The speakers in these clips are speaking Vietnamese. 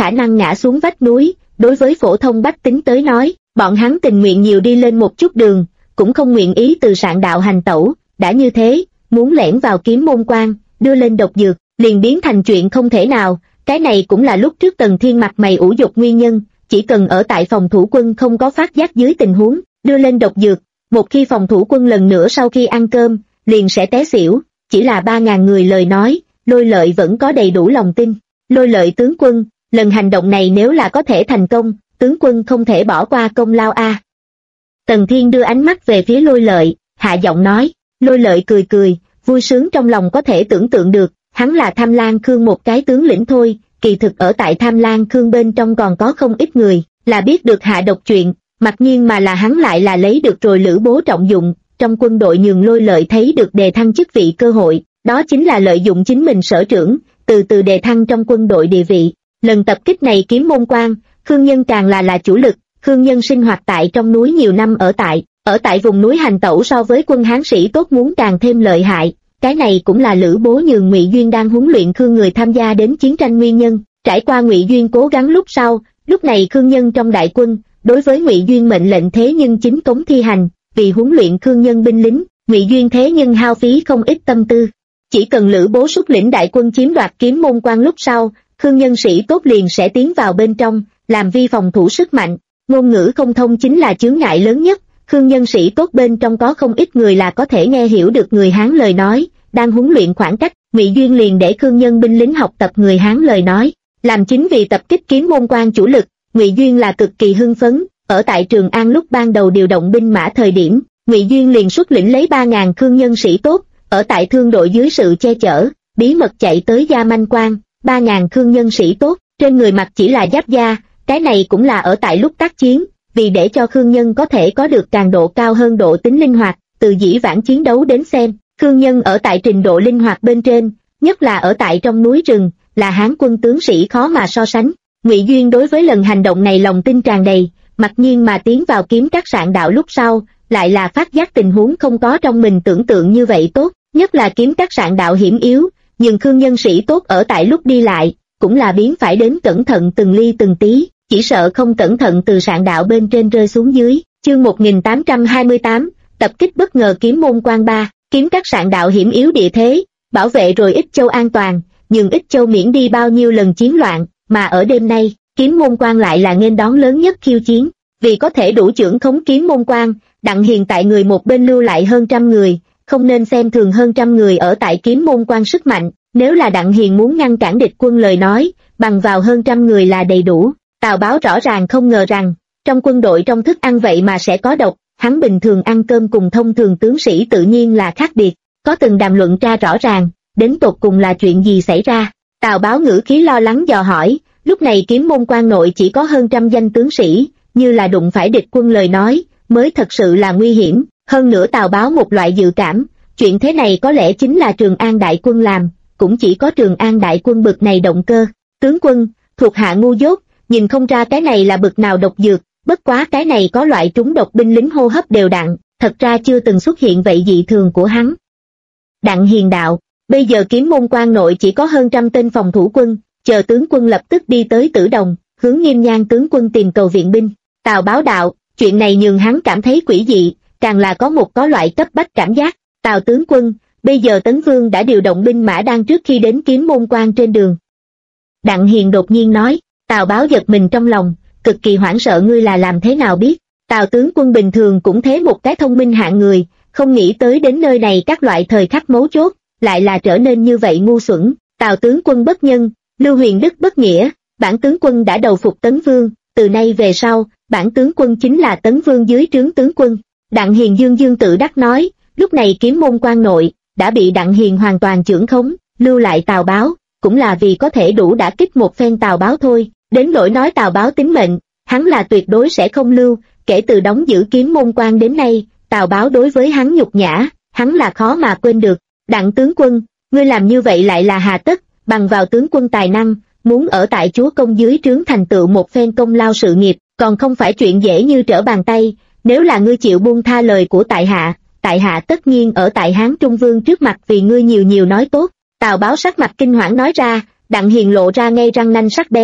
khả năng ngã xuống vách núi, đối với phổ thông bách tính tới nói, bọn hắn tình nguyện nhiều đi lên một chút đường, cũng không nguyện ý từ sạn đạo hành tẩu, đã như thế, muốn lẻn vào kiếm môn quan, đưa lên độc dược, liền biến thành chuyện không thể nào, cái này cũng là lúc trước Tần Thiên mặt mày ủ dục nguyên nhân, chỉ cần ở tại phòng thủ quân không có phát giác dưới tình huống, đưa lên độc dược, một khi phòng thủ quân lần nữa sau khi ăn cơm, liền sẽ té xỉu, chỉ là 3.000 người lời nói, Lôi Lợi vẫn có đầy đủ lòng tin. Lôi Lợi tướng quân, lần hành động này nếu là có thể thành công, tướng quân không thể bỏ qua công lao a. Tần Thiên đưa ánh mắt về phía Lôi Lợi, hạ giọng nói. Lôi Lợi cười cười, vui sướng trong lòng có thể tưởng tượng được, hắn là Tham Lang Khương một cái tướng lĩnh thôi, kỳ thực ở tại Tham Lang Khương bên trong còn có không ít người, là biết được hạ độc chuyện, mặc nhiên mà là hắn lại là lấy được rồi Lữ Bố trọng dụng, trong quân đội nhường Lôi Lợi thấy được đề thăng chức vị cơ hội, đó chính là lợi dụng chính mình sở trưởng, từ từ đề thăng trong quân đội địa vị. Lần tập kích này kiếm môn quan, Khương Nhân càng là chủ lực, Khương Nhân sinh hoạt tại trong núi nhiều năm ở tại vùng núi hành tẩu so với quân Hán sĩ tốt muốn càng thêm lợi hại, cái này cũng là Lữ Bố nhường Ngụy Duyên đang huấn luyện Khương người tham gia đến chiến tranh nguyên nhân. Trải qua Ngụy Duyên cố gắng lúc sau, lúc này Khương Nhân trong đại quân, đối với Ngụy Duyên mệnh lệnh thế nhưng chính cống thi hành, vì huấn luyện Khương Nhân binh lính, Ngụy Duyên thế nhưng hao phí không ít tâm tư. Chỉ cần Lữ Bố xuất lĩnh đại quân chiếm đoạt kiếm môn quan lúc sau, Khương Nhân sĩ tốt liền sẽ tiến vào bên trong, làm vi phòng thủ sức mạnh. Ngôn ngữ không thông chính là chướng ngại lớn nhất, Khương Nhân sĩ tốt bên trong có không ít người là có thể nghe hiểu được người Hán lời nói, đang huấn luyện khoảng cách, Ngụy Duyên liền để Khương Nhân binh lính học tập người Hán lời nói. Làm chính vì tập kích kiếm môn quan chủ lực, Ngụy Duyên là cực kỳ hưng phấn, ở tại Trường An lúc ban đầu điều động binh mã thời điểm, Ngụy Duyên liền xuất lĩnh lấy 3.000 Khương Nhân sĩ tốt, ở tại thương đội dưới sự che chở, bí mật chạy tới Gia Manh Quan, 3.000 Khương Nhân sĩ tốt, trên người mặc chỉ là giáp da, cái này cũng là ở tại lúc tác chiến, vì để cho Khương Nhân có thể có được càng độ cao hơn độ tính linh hoạt, từ dĩ vãng chiến đấu đến xem, Khương Nhân ở tại trình độ linh hoạt bên trên, nhất là ở tại trong núi rừng, là Hán quân tướng sĩ khó mà so sánh. Ngụy Duyên đối với lần hành động này lòng tin tràn đầy, mặc nhiên mà tiến vào kiếm các sạn đạo lúc sau, lại là phát giác tình huống không có trong mình tưởng tượng như vậy tốt, nhất là kiếm các sạn đạo hiểm yếu, nhưng Khương Nhân sĩ tốt ở tại lúc đi lại, cũng là biến phải đến cẩn thận từng ly từng tí, chỉ sợ không cẩn thận từ sạn đạo bên trên rơi xuống dưới. Chương 1828, tập kích bất ngờ kiếm môn quan 3, kiếm các sạn đạo hiểm yếu địa thế, bảo vệ rồi Ích Châu an toàn, nhưng Ích Châu miễn đi bao nhiêu lần chiến loạn, mà ở đêm nay, kiếm môn quan lại là nghênh đón lớn nhất khiêu chiến, vì có thể đủ trưởng khống kiếm môn quan, Đặng Hiền tại người một bên lưu lại hơn 100 người, không nên xem thường hơn 100 người ở tại kiếm môn quan sức mạnh, nếu là Đặng Hiền muốn ngăn cản địch quân lời nói, bằng vào hơn 100 người là đầy đủ. Tào Báo rõ ràng không ngờ rằng, trong quân đội trong thức ăn vậy mà sẽ có độc, hắn bình thường ăn cơm cùng thông thường tướng sĩ tự nhiên là khác biệt, có từng đàm luận ra rõ ràng, đến tột cùng là chuyện gì xảy ra. Tào Báo ngữ khí lo lắng dò hỏi, lúc này kiếm môn quan nội chỉ có hơn 100 danh tướng sĩ, như là đụng phải địch quân lời nói, mới thật sự là nguy hiểm. Hơn nữa Tào Báo một loại dự cảm, chuyện thế này có lẽ chính là Trường An đại quân làm, cũng chỉ có Trường An đại quân bực này động cơ. Tướng quân, thuộc hạ ngu dốt, nhìn không ra cái này là bực nào độc dược, bất quá cái này có loại trúng độc binh lính hô hấp đều đặn, thật ra chưa từng xuất hiện vậy dị thường của hắn. Đặng Hiền đạo, bây giờ kiếm môn quan nội chỉ có hơn 100 tên phòng thủ quân, chờ tướng quân lập tức đi tới Tử Đồng, hướng Nghiêm Nhan tướng quân tìm cầu viện binh. Tào Báo đạo, chuyện này nhường hắn cảm thấy quỷ dị, càng là có loại cấp bách cảm giác. Tào tướng quân, bây giờ Tấn Vương đã điều động binh mã đang trước khi đến kiếm môn quan trên đường. Đặng Hiền đột nhiên nói. Tào Báo giật mình trong lòng, cực kỳ hoảng sợ, ngươi là làm thế nào biết? Tào tướng quân bình thường cũng thế một cái thông minh hạng người, không nghĩ tới đến nơi này các loại thời khắc mấu chốt, lại là trở nên như vậy ngu xuẩn. Tào tướng quân bất nhân, Lưu Huyền Đức bất nghĩa, bản tướng quân đã đầu phục Tấn Vương, từ nay về sau, bản tướng quân chính là Tấn Vương dưới trướng tướng quân. Đặng Hiền dương dương tự đắc nói, lúc này kiếm môn quan nội, đã bị Đặng Hiền hoàn toàn chưởng khống, lưu lại Tào Báo, cũng là vì có thể đủ đả kích một phen Tào Báo thôi. Đến nỗi nói Tào Báo tính mệnh, hắn là tuyệt đối sẽ không lưu, kể từ đóng giữ kiếm môn quan đến nay, Tào Báo đối với hắn nhục nhã, hắn là khó mà quên được. Đặng tướng quân, ngươi làm như vậy lại là hà tất, bằng vào tướng quân tài năng, muốn ở tại chúa công dưới trướng thành tựu một phen công lao sự nghiệp, còn không phải chuyện dễ như trở bàn tay, nếu là ngươi chịu buông tha lời của tại hạ tất nhiên ở tại Hán Trung Vương trước mặt vì ngươi nhiều nhiều nói tốt. Tào Báo sắc mặt kinh hoảng nói ra, Đặng Hiền lộ ra ngay răng nanh sắc bén,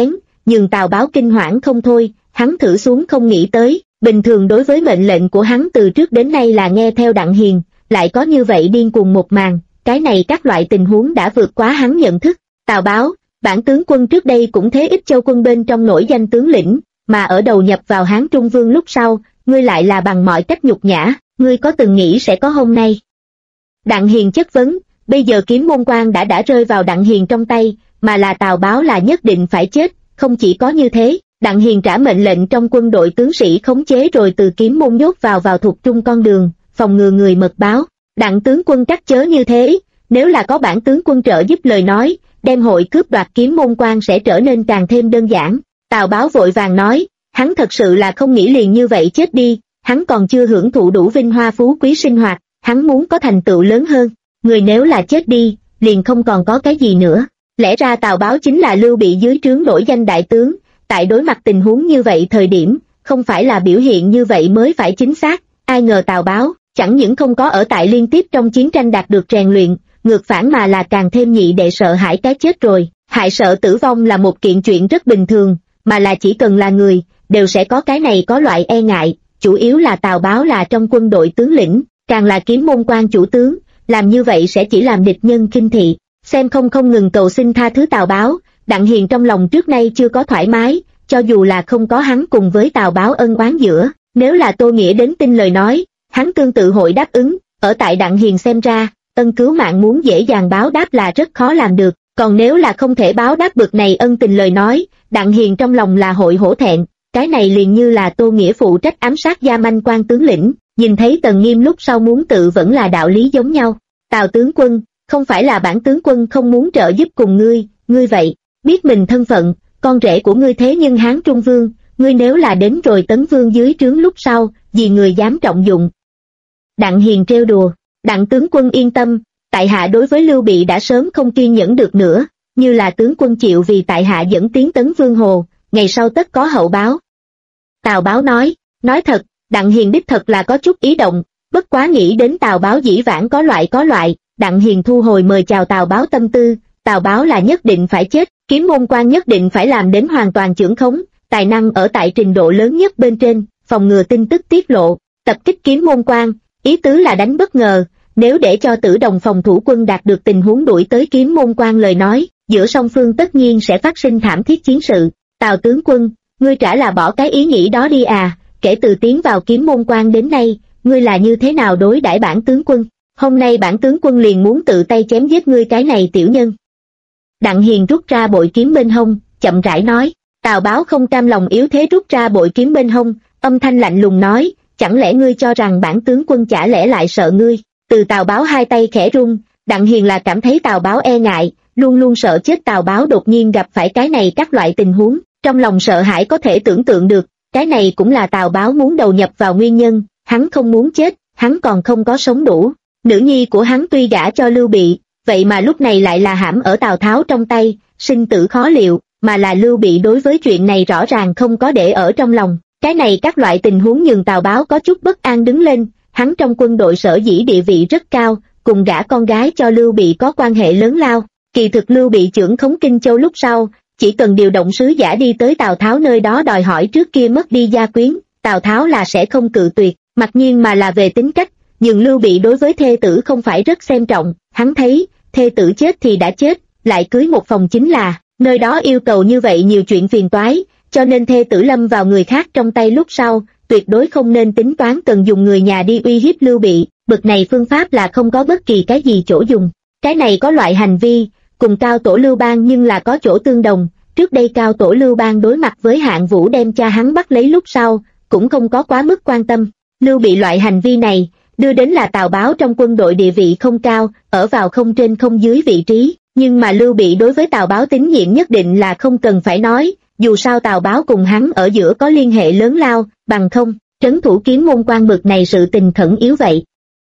nhường Tào Báo kinh hoảng không thôi. Hắn thử xuống không nghĩ tới, bình thường đối với mệnh lệnh của hắn từ trước đến nay là nghe theo Đặng Hiền, lại có như vậy điên cuồng một màn, cái này các loại tình huống đã vượt quá hắn nhận thức. Tào Báo, bản tướng quân trước đây cũng thế Ích Châu quân bên trong nổi danh tướng lĩnh, mà ở đầu nhập vào Hán Trung Vương lúc sau, ngươi lại là bằng mọi cách nhục nhã, ngươi có từng nghĩ sẽ có hôm nay? Đặng Hiền chất vấn, bây giờ Kiếm Môn Quan đã rơi vào Đặng Hiền trong tay, mà là Tào Báo là nhất định phải chết, không chỉ có như thế, Đặng Hiền trả mệnh lệnh trong quân đội tướng sĩ khống chế rồi từ Kiếm Môn nhốt vào thuộc trung con đường, phòng ngừa người mật báo. Đặng tướng quân trắc chớ như thế, nếu là có bản tướng quân trợ giúp lời nói, đem hội cướp đoạt Kiếm Môn Quan sẽ trở nên càng thêm đơn giản. Tào Báo vội vàng nói, hắn thật sự là không nghĩ liền như vậy chết đi, hắn còn chưa hưởng thụ đủ vinh hoa phú quý sinh hoạt, hắn muốn có thành tựu lớn hơn. Người nếu là chết đi, liền không còn có cái gì nữa. Lẽ ra Tào Báo chính là Lưu Bị dưới trướng nổi danh đại tướng, tại đối mặt tình huống như vậy thời điểm, không phải là biểu hiện như vậy mới phải chính xác. Ai ngờ Tào Báo chẳng những không có ở tại liên tiếp trong chiến tranh đạt được rèn luyện, ngược phản mà là càng thêm nhị đệ sợ hãi cái chết rồi. Hại sợ tử vong là một kiện chuyện rất bình thường, mà là chỉ cần là người, đều sẽ có cái này có loại e ngại, chủ yếu là Tào Báo là trong quân đội tướng lĩnh, càng là Kiếm Môn Quan chủ tướng, làm như vậy sẽ chỉ làm địch nhân khinh thị. Xem không ngừng cầu xin tha thứ Tào Báo, Đặng Hiền trong lòng trước nay chưa có thoải mái, cho dù là không có hắn cùng với Tào Báo ân oán giữa, nếu là Tô Nghĩa đến tin lời nói, hắn tương tự hội đáp ứng. Ở tại Đặng Hiền xem ra, ân cứu mạng muốn dễ dàng báo đáp là rất khó làm được, còn nếu là không thể báo đáp bực này ân tình lời nói, Đặng Hiền trong lòng là hội hổ thẹn. Cái này liền như là Tô Nghĩa phụ trách ám sát gia manh quan tướng lĩnh, nhìn thấy Tần Nghiêm lúc sau muốn tự vẫn là đạo lý giống nhau. Tào tướng quân, không phải là bản tướng quân không muốn trợ giúp cùng ngươi vậy, biết mình thân phận, con rể của ngươi thế nhưng Hán Trung Vương, ngươi nếu là đến rồi Tấn Vương dưới trướng lúc sau, gì người dám trọng dụng? Đặng Hiền trêu đùa, Đặng tướng quân yên tâm, tại hạ đối với Lưu Bị đã sớm không kiên nhẫn được nữa, như là tướng quân chịu vì tại hạ dẫn tiến Tấn Vương Hồ, ngày sau tất có hậu báo. Tào Báo nói thật, Đặng Hiền đích thật là có chút ý động, bất quá nghĩ đến Tào Báo dĩ vãng có loại, Đặng Hiền thu hồi mời chào Tào Báo tâm tư. Tào Báo là nhất định phải chết, Kiếm Môn Quan nhất định phải làm đến hoàn toàn chưởng khống, tài năng ở tại trình độ lớn nhất bên trên, phòng ngừa tin tức tiết lộ, tập kích Kiếm Môn Quan, ý tứ là đánh bất ngờ, nếu để cho Tử Đồng phòng thủ quân đạt được tình huống đuổi tới Kiếm Môn Quan lời nói, giữa song phương tất nhiên sẽ phát sinh thảm thiết chiến sự. Tào tướng quân, ngươi trả là bỏ cái ý nghĩ đó đi à, kể từ tiến vào Kiếm Môn Quan đến nay, ngươi là như thế nào đối đãi bản tướng quân? Hôm nay bản tướng quân liền muốn tự tay chém giết ngươi cái này tiểu nhân. Đặng Hiền rút ra bội kiếm bên hông, chậm rãi nói. Tào Báo không cam lòng yếu thế rút ra bội kiếm bên hông, âm thanh lạnh lùng nói, chẳng lẽ ngươi cho rằng bản tướng quân chả lẽ lại sợ ngươi? Từ Tào Báo hai tay khẽ run, Đặng Hiền là cảm thấy Tào Báo e ngại, luôn luôn sợ chết Tào Báo đột nhiên gặp phải cái này các loại tình huống, trong lòng sợ hãi có thể tưởng tượng được, cái này cũng là Tào Báo muốn đầu nhập vào nguyên nhân, hắn không muốn chết, hắn còn không có sống đủ. Nữ nhi của hắn tuy gả cho Lưu Bị, vậy mà lúc này lại là hãm ở Tào Tháo trong tay, sinh tử khó liệu, mà là Lưu Bị đối với chuyện này rõ ràng không có để ở trong lòng. Cái này các loại tình huống nhường Tào Báo có chút bất an đứng lên, hắn trong quân đội sở dĩ địa vị rất cao, cùng gả con gái cho Lưu Bị có quan hệ lớn lao. Kỳ thực Lưu Bị trưởng khống Kinh Châu lúc sau, chỉ cần điều động sứ giả đi tới Tào Tháo nơi đó đòi hỏi trước kia mất đi gia quyến, Tào Tháo là sẽ không cự tuyệt, mặc nhiên mà là về tính cách. Nhưng Lưu Bị đối với thê tử không phải rất xem trọng, hắn thấy, thê tử chết thì đã chết, lại cưới một phòng chính là, nơi đó yêu cầu như vậy nhiều chuyện phiền toái, cho nên thê tử lâm vào người khác trong tay lúc sau, tuyệt đối không nên tính toán cần dùng người nhà đi uy hiếp Lưu Bị, bực này phương pháp là không có bất kỳ cái gì chỗ dùng. Cái này có loại hành vi, cùng Cao Tổ Lưu Bang nhưng là có chỗ tương đồng, trước đây Cao Tổ Lưu Bang đối mặt với Hạng Vũ đem cha hắn bắt lấy lúc sau, cũng không có quá mức quan tâm. Lưu Bị loại hành vi này, đưa đến là Tào Báo trong quân đội địa vị không cao, ở vào không trên không dưới vị trí, nhưng mà Lưu Bị đối với Tào Báo tín nhiệm nhất định là không cần phải nói, dù sao Tào Báo cùng hắn ở giữa có liên hệ lớn lao, bằng không, trấn thủ Kiếm Môn Quan bực này sự tình khẩn yếu vậy.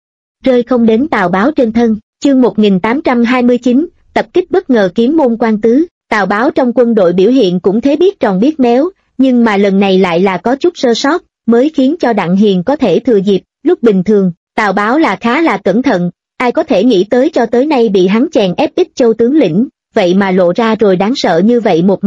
Rơi không đến Tào Báo trên thân, chương 1829, tập kích bất ngờ Kiếm Môn Quan tứ, Tào Báo trong quân đội biểu hiện cũng thế biết tròn biết méo, nhưng mà lần này lại là có chút sơ sót, mới khiến cho Đặng Hiền có thể thừa dịp. Lúc bình thường, Tào Báo là khá là cẩn thận, ai có thể nghĩ tới cho tới nay bị hắn chèn ép Ích Châu tướng lĩnh, vậy mà lộ ra rồi đáng sợ như vậy một mặt.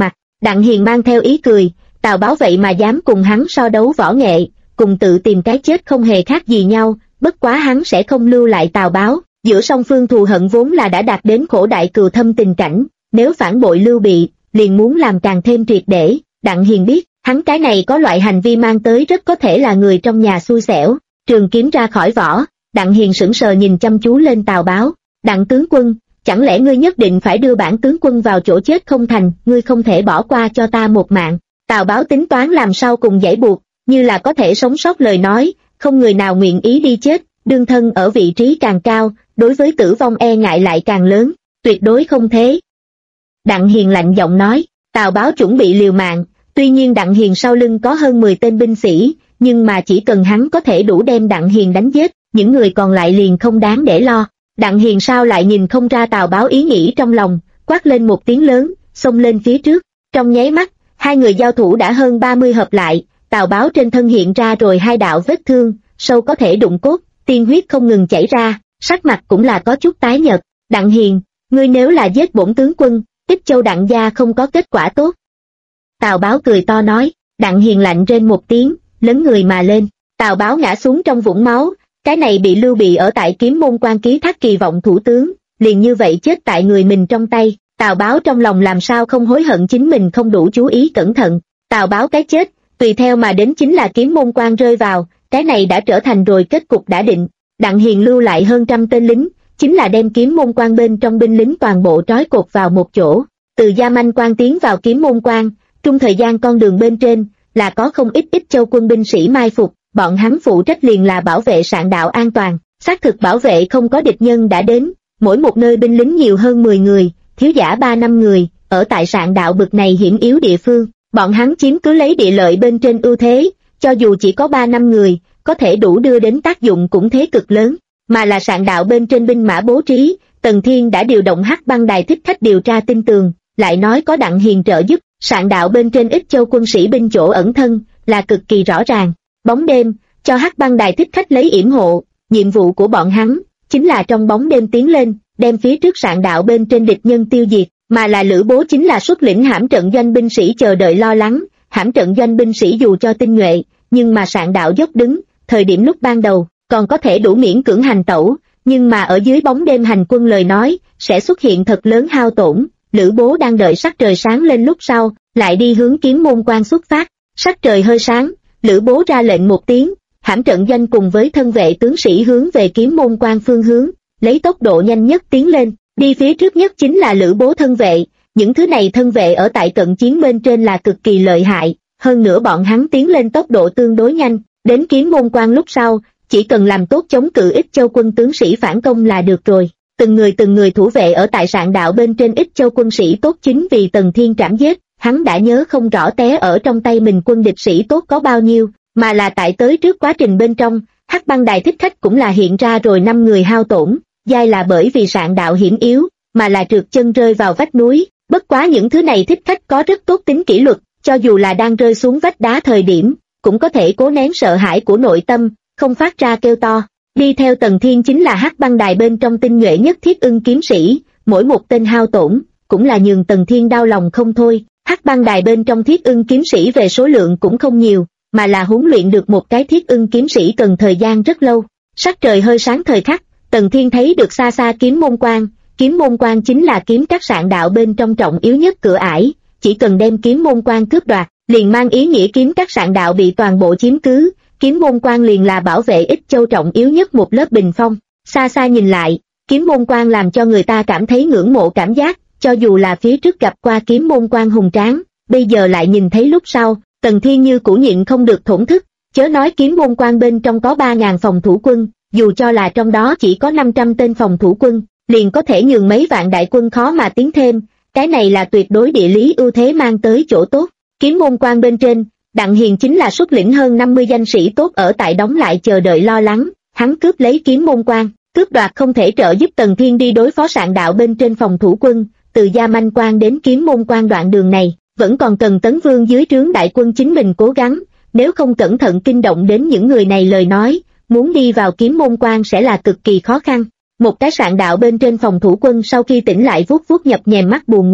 Đặng Hiền mang theo ý cười, Tào Báo vậy mà dám cùng hắn so đấu võ nghệ, cùng tự tìm cái chết không hề khác gì nhau, bất quá hắn sẽ không lưu lại Tào Báo, giữa song phương thù hận vốn là đã đạt đến khổ đại cừu thâm tình cảnh, nếu phản bội Lưu Bị, liền muốn làm càng thêm triệt để. Đặng Hiền biết, hắn cái này có loại hành vi mang tới rất có thể là người trong nhà xui xẻo. Trường kiếm ra khỏi vỏ, Đặng Hiền sững sờ nhìn chăm chú lên Tào Báo. Đặng tướng quân, chẳng lẽ ngươi nhất định phải đưa bản tướng quân vào chỗ chết không thành, ngươi không thể bỏ qua cho ta một mạng. Tào Báo tính toán làm sao cùng giãy buộc, như là có thể sống sót lời nói, không người nào nguyện ý đi chết, đương thân ở vị trí càng cao, đối với tử vong e ngại lại càng lớn, tuyệt đối không thế. Đặng Hiền lạnh giọng nói, Tào Báo chuẩn bị liều mạng, tuy nhiên Đặng Hiền sau lưng có hơn 10 tên binh sĩ, nhưng mà chỉ cần hắn có thể đủ đem Đặng Hiền đánh giết, những người còn lại liền không đáng để lo. Đặng Hiền sao lại nhìn không ra Tào Báo ý nghĩ trong lòng, quát lên một tiếng lớn, xông lên phía trước. Trong nháy mắt, hai người giao thủ đã hơn 30 hợp lại, Tào Báo trên thân hiện ra rồi hai đạo vết thương, sâu có thể đụng cốt, tiên huyết không ngừng chảy ra, sắc mặt cũng là có chút tái nhợt. Đặng Hiền, ngươi nếu là giết bổn tướng quân, Ích Châu Đặng gia không có kết quả tốt. Tào Báo cười to nói. Đặng Hiền lạnh rên một tiếng, lấn người mà lên. Tào Báo ngã xuống trong vũng máu, cái này bị Lưu Bị ở tại Kiếm Môn Quan ký thác kỳ vọng thủ tướng, liền như vậy chết tại người mình trong tay. Tào Báo trong lòng làm sao không hối hận chính mình không đủ chú ý cẩn thận. Tào Báo cái chết, tùy theo mà đến chính là Kiếm Môn Quan rơi vào, cái này đã trở thành rồi kết cục đã định. Đặng Hiền lưu lại hơn trăm tên lính, chính là đem Kiếm Môn Quan bên trong binh lính toàn bộ trói cột vào một chỗ. Từ Gia Manh Quan tiến vào Kiếm Môn Quan, trung thời gian con đường bên trên là có không ít Ích Châu quân binh sĩ mai phục, bọn hắn phụ trách liền là bảo vệ sạn đạo an toàn, xác thực bảo vệ không có địch nhân đã đến. Mỗi một nơi binh lính nhiều hơn 10 người, thiếu giả 3-5 người, ở tại sạn đạo bực này hiểm yếu địa phương, bọn hắn chiếm cứ lấy địa lợi bên trên ưu thế, cho dù chỉ có 3-5 người, có thể đủ đưa đến tác dụng cũng thế cực lớn, mà là sạn đạo bên trên binh mã bố trí, Tần Thiên đã điều động Hắc Băng Đài thích khách điều tra tin tường, lại nói có Đặng Hiền trợ giúp, sạn đạo bên trên Ích Châu quân sĩ binh chỗ ẩn thân, là cực kỳ rõ ràng. Bóng đêm, cho Hắc Băng Đài thích khách lấy yểm hộ, nhiệm vụ của bọn hắn, chính là trong bóng đêm tiến lên, đem phía trước sạn đạo bên trên địch nhân tiêu diệt, mà là Lữ Bố chính là xuất lĩnh hãm trận doanh binh sĩ chờ đợi lo lắng. Hãm trận doanh binh sĩ dù cho tinh nhuệ, nhưng mà sạn đạo dốc đứng, thời điểm lúc ban đầu, còn có thể đủ miễn cưỡng hành tẩu, nhưng mà ở dưới bóng đêm hành quân lời nói, sẽ xuất hiện thật lớn hao tổn. Lữ Bố đang đợi sắc trời sáng lên lúc sau, lại đi hướng Kiếm Môn Quan xuất phát. Sắc trời hơi sáng, Lữ Bố ra lệnh một tiếng, hãm trận doanh cùng với thân vệ tướng sĩ hướng về Kiếm Môn Quan phương hướng, lấy tốc độ nhanh nhất tiến lên. Đi phía trước nhất chính là Lữ Bố thân vệ, những thứ này thân vệ ở tại cận chiến bên trên là cực kỳ lợi hại, hơn nữa bọn hắn tiến lên tốc độ tương đối nhanh, đến Kiếm Môn Quan lúc sau, chỉ cần làm tốt chống cự Ích Châu quân tướng sĩ phản công là được rồi. Từng người thủ vệ ở tại sạn đạo bên trên Ích Châu quân sĩ tốt chính vì Tần Thiên trảm giết, hắn đã nhớ không rõ té ở trong tay mình quân địch sĩ tốt có bao nhiêu, mà là tại tới trước quá trình bên trong, Hắc Băng Đài thích khách cũng là hiện ra rồi 5 người hao tổn, giai là bởi vì sạn đạo hiểm yếu, mà là trượt chân rơi vào vách núi. Bất quá những thứ này thích khách có rất tốt tính kỷ luật, cho dù là đang rơi xuống vách đá thời điểm, cũng có thể cố nén sợ hãi của nội tâm, không phát ra kêu to. Đi theo Tần Thiên chính là Hắc Băng Đài bên trong tinh nhuệ nhất Thiết Ưng kiếm sĩ, mỗi một tên hao tổn, cũng là nhường Tần Thiên đau lòng không thôi. Hắc Băng Đài bên trong Thiết Ưng kiếm sĩ về số lượng cũng không nhiều, mà là huấn luyện được một cái Thiết Ưng kiếm sĩ cần thời gian rất lâu. Sắc trời hơi sáng thời khắc, Tần Thiên thấy được xa xa Kiếm Môn Quan. Kiếm Môn Quan chính là kiếm các sạn đạo bên trong trọng yếu nhất cửa ải, chỉ cần đem Kiếm Môn Quan cướp đoạt, liền mang ý nghĩa kiếm các sạn đạo bị toàn bộ chiếm cứ. Kiếm Môn Quan liền là bảo vệ Ích Châu trọng yếu nhất một lớp bình phong. Xa xa nhìn lại, Kiếm Môn Quan làm cho người ta cảm thấy ngưỡng mộ cảm giác, cho dù là phía trước gặp qua Kiếm Môn Quan hùng tráng, bây giờ lại nhìn thấy lúc sau, Tần Thiên như cũ nhịn không được thổn thức, chớ nói Kiếm Môn Quan bên trong có 3.000 phòng thủ quân, dù cho là trong đó chỉ có 500 tên phòng thủ quân, liền có thể nhường mấy vạn đại quân khó mà tiến thêm, cái này là tuyệt đối địa lý ưu thế mang tới chỗ tốt. Kiếm Môn Quan bên trên, Đặng Hiền chính là xuất lĩnh hơn 50 danh sĩ tốt ở tại đóng lại chờ đợi lo lắng, hắn cướp lấy Kiếm Môn Quan, cướp đoạt không thể trợ giúp Tần Thiên đi đối phó sạn đạo bên trên phòng thủ quân, từ Gia Manh Quan đến Kiếm Môn Quan đoạn đường này, vẫn còn cần Tấn Vương dưới trướng đại quân chính mình cố gắng, nếu không cẩn thận kinh động đến những người này lời nói, muốn đi vào Kiếm Môn Quan sẽ là cực kỳ khó khăn. Một cái sạn đạo bên trên phòng thủ quân sau khi tỉnh lại vuốt vuốt nhập nhèm mắt buồn ngủ,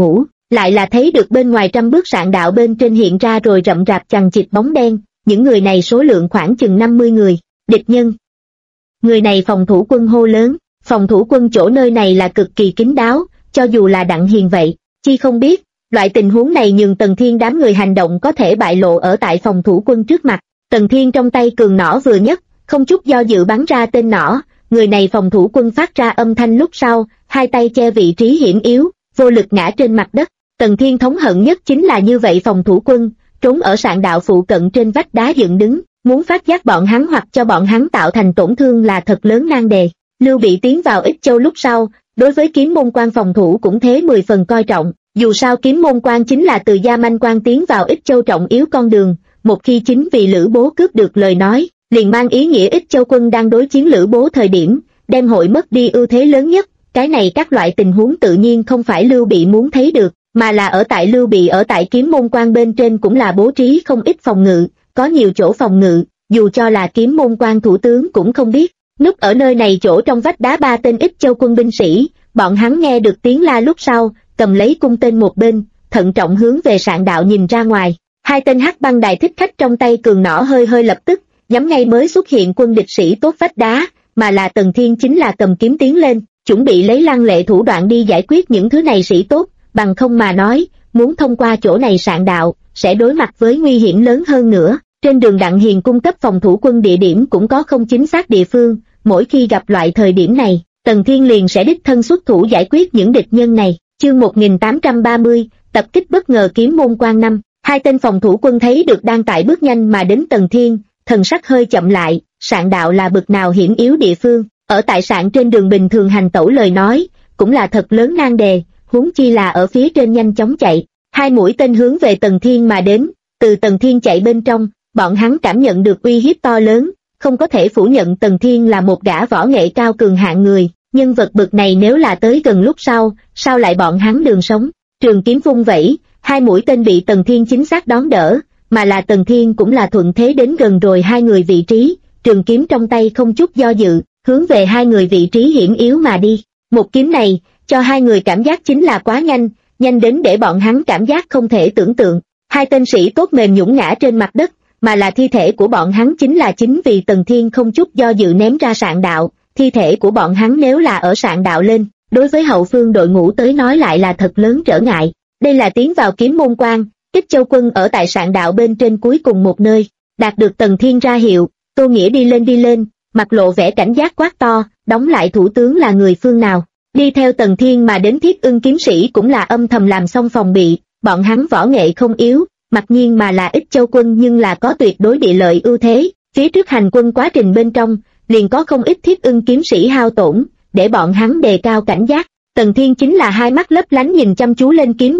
lại là thấy được bên ngoài 100 bước sạn đạo bên trên hiện ra rồi rậm rạp chằng chịt bóng đen, những người này số lượng khoảng chừng 50 người, địch nhân. Người này phòng thủ quân hô lớn, phòng thủ quân chỗ nơi này là cực kỳ kín đáo, cho dù là Đặng Hiền vậy, chi không biết, loại tình huống này nhường Tần Thiên đám người hành động có thể bại lộ ở tại phòng thủ quân trước mặt. Tần Thiên trong tay cường nỏ vừa nhấc, không chút do dự bắn ra tên nỏ, người này phòng thủ quân phát ra âm thanh lúc sau, hai tay che vị trí hiểm yếu, vô lực ngã trên mặt đất. Tần Thiên thống hận nhất chính là như vậy phòng thủ quân, trốn ở sạn đạo phụ cận trên vách đá dựng đứng, muốn phát giác bọn hắn hoặc cho bọn hắn tạo thành tổn thương là thật lớn nan đề. Lưu Bị tiến vào Ích Châu lúc sau, đối với Kiếm Môn Quan phòng thủ cũng thế 10 phần coi trọng, dù sao Kiếm Môn Quan chính là từ Gia Manh Quan tiến vào Ích Châu trọng yếu con đường, một khi chính vì Lữ Bố cướp được lời nói, liền mang ý nghĩa Ích Châu quân đang đối chiến Lữ Bố thời điểm, đem hội mất đi ưu thế lớn nhất. Cái này các loại tình huống tự nhiên không phải Lưu Bị muốn thấy được, mà là ở tại Lưu Bị ở tại Kiếm Môn Quan bên trên cũng là bố trí không ít phòng ngự, có nhiều chỗ phòng ngự, dù cho là Kiếm Môn Quan thủ tướng cũng không biết. Núp ở nơi này chỗ trong vách đá 3 tên Ích Châu quân binh sĩ, bọn hắn nghe được tiếng la lúc sau, cầm lấy cung tên một bên, thận trọng hướng về sạn đạo nhìn ra ngoài. Hai tên hắc băng đài thích khách trong tay cường nỏ hơi hơi lập tức, nhắm ngay mới xuất hiện quân địch sĩ tốt vách đá, mà là Tần Thiên chính là cầm kiếm tiến lên, chuẩn bị lấy lăng lệ thủ đoạn đi giải quyết những thứ này sĩ tốt, bằng không mà nói, muốn thông qua chỗ này sạn đạo, sẽ đối mặt với nguy hiểm lớn hơn nữa. Trên đường Đặng Hiền cung cấp phòng thủ quân địa điểm cũng có không chính xác địa phương, mỗi khi gặp loại thời điểm này, Tần Thiên liền sẽ đích thân xuất thủ giải quyết những địch nhân này. Chương 1830, tập kích bất ngờ Kiếm Môn Quan 5. Hai tên phòng thủ quân thấy được đang tại bước nhanh mà đến Tần Thiên, thần sắc hơi chậm lại, sạn đạo là bực nào hiểm yếu địa phương, ở tại sạn trên đường bình thường hành tẩu lời nói, cũng là thật lớn nan đề, huống chi là ở phía trên nhanh chóng chạy. Hai mũi tên hướng về Tần Thiên mà đến, từ Tần Thiên chạy bên trong, bọn hắn cảm nhận được uy hiếp to lớn, không có thể phủ nhận Tần Thiên là một gã võ nghệ cao cường hạng người, nhân vật bực này nếu là tới gần lúc sau, sao lại bọn hắn đường sống. Trường kiếm vung vẩy, hai mũi tên bị Tần Thiên chính xác đón đỡ, mà là Tần Thiên cũng là thuận thế đến gần rồi hai người vị trí, trường kiếm trong tay không chút do dự, hướng về hai người vị trí hiểm yếu mà đi. Một kiếm này, cho hai người cảm giác chính là quá nhanh, nhanh đến để bọn hắn cảm giác không thể tưởng tượng. Hai tên sĩ tốt mềm nhũn ngã trên mặt đất, mà là thi thể của bọn hắn chính vì Tần Thiên không chút do dự ném ra sạn đạo. Thi thể của bọn hắn nếu là ở sạn đạo lên, đối với hậu phương đội ngũ tới nói lại là thật lớn trở ngại. Đây là tiến vào Kiếm Môn Quan, Ích Châu quân ở tại sạn đạo bên trên cuối cùng một nơi, đạt được Tần Thiên ra hiệu, Tô Nghĩa đi lên, mặt lộ vẻ cảnh giác quát to, đóng lại thủ tướng là người phương nào. Đi theo Tần Thiên mà đến Thiết Ưng kiếm sĩ cũng là âm thầm làm xong phòng bị, bọn hắn võ nghệ không yếu, mặc nhiên mà là Ích Châu quân nhưng là có tuyệt đối địa lợi ưu thế, phía trước hành quân quá trình bên trong, liền có không ít Thiết Ưng kiếm sĩ hao tổn, để bọn hắn đề cao cảnh giác. Tần Thiên chính là hai mắt lấp lánh nhìn chăm chú lên Kiếm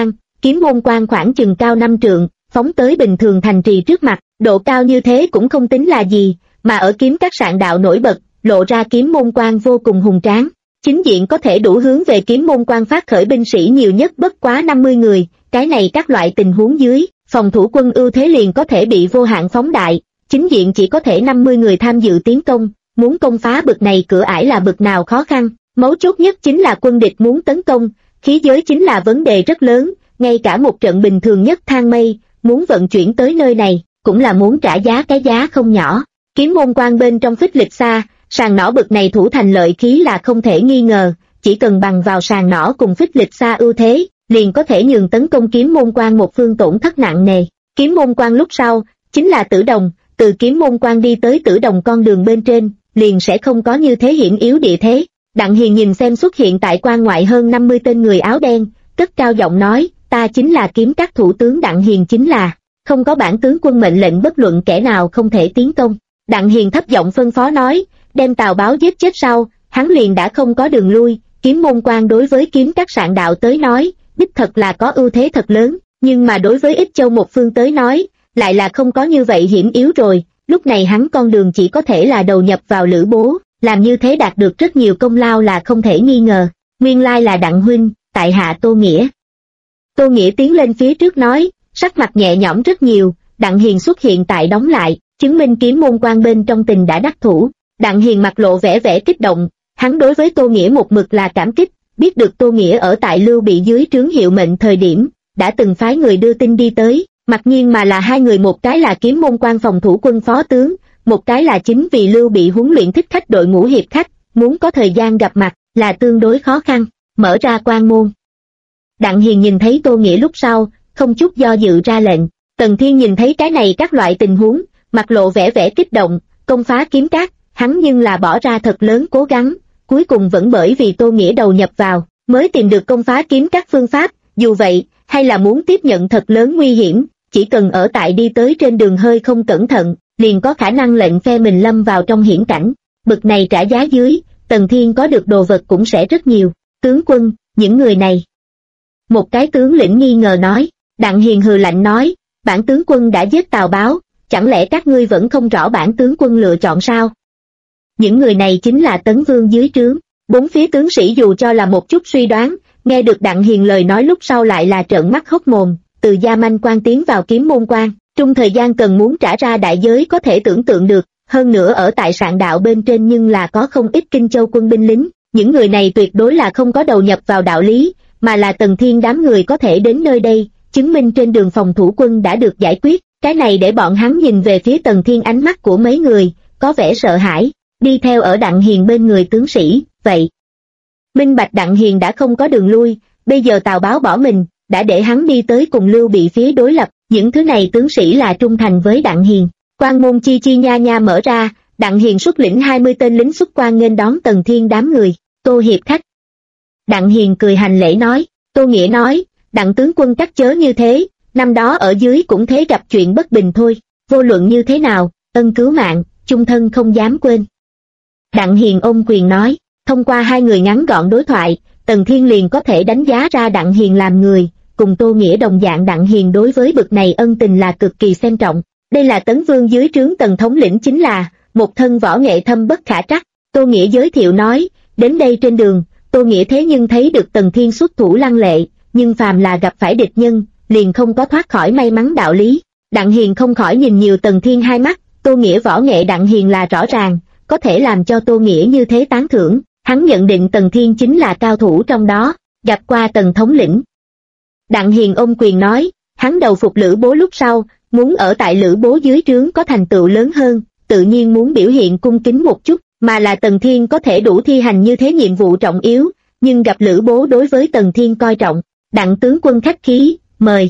Môn Quan khoảng chừng cao 5 trượng, phóng tới bình thường thành trì trước mặt, độ cao như thế cũng không tính là gì, mà ở kiếm các sạn đạo nổi bật, lộ ra Kiếm Môn Quan vô cùng hùng tráng. Chính diện có thể đủ hướng về Kiếm Môn Quan phát khởi binh sĩ nhiều nhất bất quá 50 người, cái này các loại tình huống dưới, phòng thủ quân ưu thế liền có thể bị vô hạn phóng đại, chính diện chỉ có thể 50 người tham dự tiến công, muốn công phá bực này cửa ải là bực nào khó khăn. Mấu chốt nhất chính là quân địch muốn tấn công, khí giới chính là vấn đề rất lớn, ngay cả một trận bình thường nhất thang mây, muốn vận chuyển tới nơi này, cũng là muốn trả giá cái giá không nhỏ. Kiếm Môn Quan bên trong phích lịch xa, sàn nỏ bực này thủ thành lợi khí là không thể nghi ngờ, chỉ cần bằng vào sàn nỏ cùng phích lịch xa ưu thế, liền có thể nhường tấn công Kiếm Môn Quan một phương tổn thất nặng nề. Kiếm Môn Quan lúc sau, chính là Tử Đồng, từ Kiếm Môn Quan đi tới Tử Đồng con đường bên trên, liền sẽ không có như thế hiểm yếu địa thế. Đặng Hiền nhìn xem xuất hiện tại quan ngoại hơn 50 tên người áo đen, cất cao giọng nói, ta chính là kiếm các thủ tướng Đặng Hiền chính là, không có bản tướng quân mệnh lệnh bất luận kẻ nào không thể tiến công. Đặng Hiền thấp giọng phân phó nói, đem Tào Báo giết chết sau, hắn liền đã không có đường lui. Kiếm Môn Quan đối với kiếm các sạn đạo tới nói, đích thật là có ưu thế thật lớn, nhưng mà đối với Ích Châu một phương tới nói, lại là không có như vậy hiểm yếu rồi. Lúc này hắn con đường chỉ có thể là đầu nhập vào Lữ Bố, làm như thế đạt được rất nhiều công lao là không thể nghi ngờ. Nguyên lai là Đặng huynh, tại hạ Tô Nghĩa. Tô Nghĩa tiến lên phía trước nói, sắc mặt nhẹ nhõm rất nhiều. Đặng Hiền xuất hiện tại đóng lại, chứng minh Kiếm Môn Quan bên trong tình đã đắc thủ. Đặng Hiền mặt lộ vẻ kích động, hắn đối với Tô Nghĩa một mực là cảm kích, biết được Tô Nghĩa ở tại Lưu Bị dưới trướng hiệu mệnh thời điểm, đã từng phái người đưa tin đi tới, mặc nhiên mà là hai người, một cái là Kiếm Môn Quan phòng thủ quân phó tướng, một cái là chính vì Lưu Bị huấn luyện thích khách đội ngũ hiệp khách, muốn có thời gian gặp mặt là tương đối khó khăn. Mở ra quan môn. Đặng Hiền nhìn thấy Tô Nghĩa lúc sau, không chút do dự ra lệnh. Tần Thiên nhìn thấy cái này các loại tình huống, mặt lộ vẻ vẻ kích động, công phá kiếm các, hắn nhưng là bỏ ra thật lớn cố gắng, cuối cùng vẫn bởi vì Tô Nghĩa đầu nhập vào, mới tìm được công phá kiếm các phương pháp, dù vậy, hay là muốn tiếp nhận thật lớn nguy hiểm, chỉ cần ở tại đi tới trên đường hơi không cẩn thận, liền có khả năng lệnh phe mình lâm vào trong hiểm cảnh. Bực này trả giá dưới, Tần Thiên có được đồ vật cũng sẽ rất nhiều. Tướng quân, những người này. Một cái tướng lĩnh nghi ngờ nói. Đặng Hiền hừ lạnh nói, bản tướng quân đã giết Tào Báo, chẳng lẽ các ngươi vẫn không rõ bản tướng quân lựa chọn sao? Những người này chính là Tấn Vương dưới trướng. Bốn phía tướng sĩ dù cho là một chút suy đoán, nghe được Đặng Hiền lời nói lúc sau lại là trợn mắt hốc mồm. Từ Gia Manh Quan tiến vào Kiếm Môn Quan, trong thời gian cần muốn trả ra đại giới có thể tưởng tượng được, hơn nữa ở tại Sạn Đạo bên trên nhưng là có không ít Kinh Châu quân binh lính. Những người này tuyệt đối là không có đầu nhập vào đạo lý, mà là Tần Thiên đám người có thể đến nơi đây, chứng minh trên đường phòng thủ quân đã được giải quyết. Cái này để bọn hắn nhìn về phía Tần Thiên, ánh mắt của mấy người có vẻ sợ hãi. Đi theo ở Đặng Hiền bên người tướng sĩ, vậy minh bạch Đặng Hiền đã không có đường lui, bây giờ Tào Báo bỏ mình, đã để hắn đi tới cùng Lưu Bị phía đối lập. Những thứ này tướng sĩ là trung thành với Đặng Hiền. Quan môn chi chi nha nha mở ra, Đặng Hiền xuất lĩnh 20 tên lính xuất quan nghênh đón Tần Thiên đám người. Tô hiệp khách. Đặng Hiền cười hành lễ nói. Tô Nghĩa nói, Đặng tướng quân trắc chớ như thế, năm đó ở dưới cũng thế gặp chuyện bất bình thôi, vô luận như thế nào, ân cứu mạng, chung thân không dám quên. Đặng Hiền ôm quyền nói. Thông qua hai người ngắn gọn đối thoại, Tần Thiên liền có thể đánh giá ra Đặng Hiền làm người, cùng Tô Nghĩa đồng dạng. Đặng Hiền đối với bực này ân tình là cực kỳ xem trọng. Đây là Tấn Vương dưới trướng Tần thống lĩnh, chính là một thân võ nghệ thâm bất khả trắc. Tô Nghĩa giới thiệu nói, đến đây trên đường, Tô Nghĩa thế nhưng thấy được Tần Thiên xuất thủ lăng lệ, nhưng phàm là gặp phải địch nhân, liền không có thoát khỏi may mắn đạo lý. Đặng Hiền không khỏi nhìn nhiều Tần Thiên hai mắt, Tô Nghĩa võ nghệ Đặng Hiền là rõ ràng, có thể làm cho Tô Nghĩa như thế tán thưởng. Hắn nhận định Tần Thiên chính là cao thủ trong đó. Gặp qua Tần thống lĩnh. Đặng Hiền ôm quyền nói, hắn đầu phục Lữ Bố lúc sau, muốn ở tại Lữ Bố dưới trướng có thành tựu lớn hơn, tự nhiên muốn biểu hiện cung kính một chút, mà là Tần Thiên có thể đủ thi hành như thế nhiệm vụ trọng yếu, nhưng gặp Lữ Bố đối với Tần Thiên coi trọng. Đặng tướng quân khách khí, mời.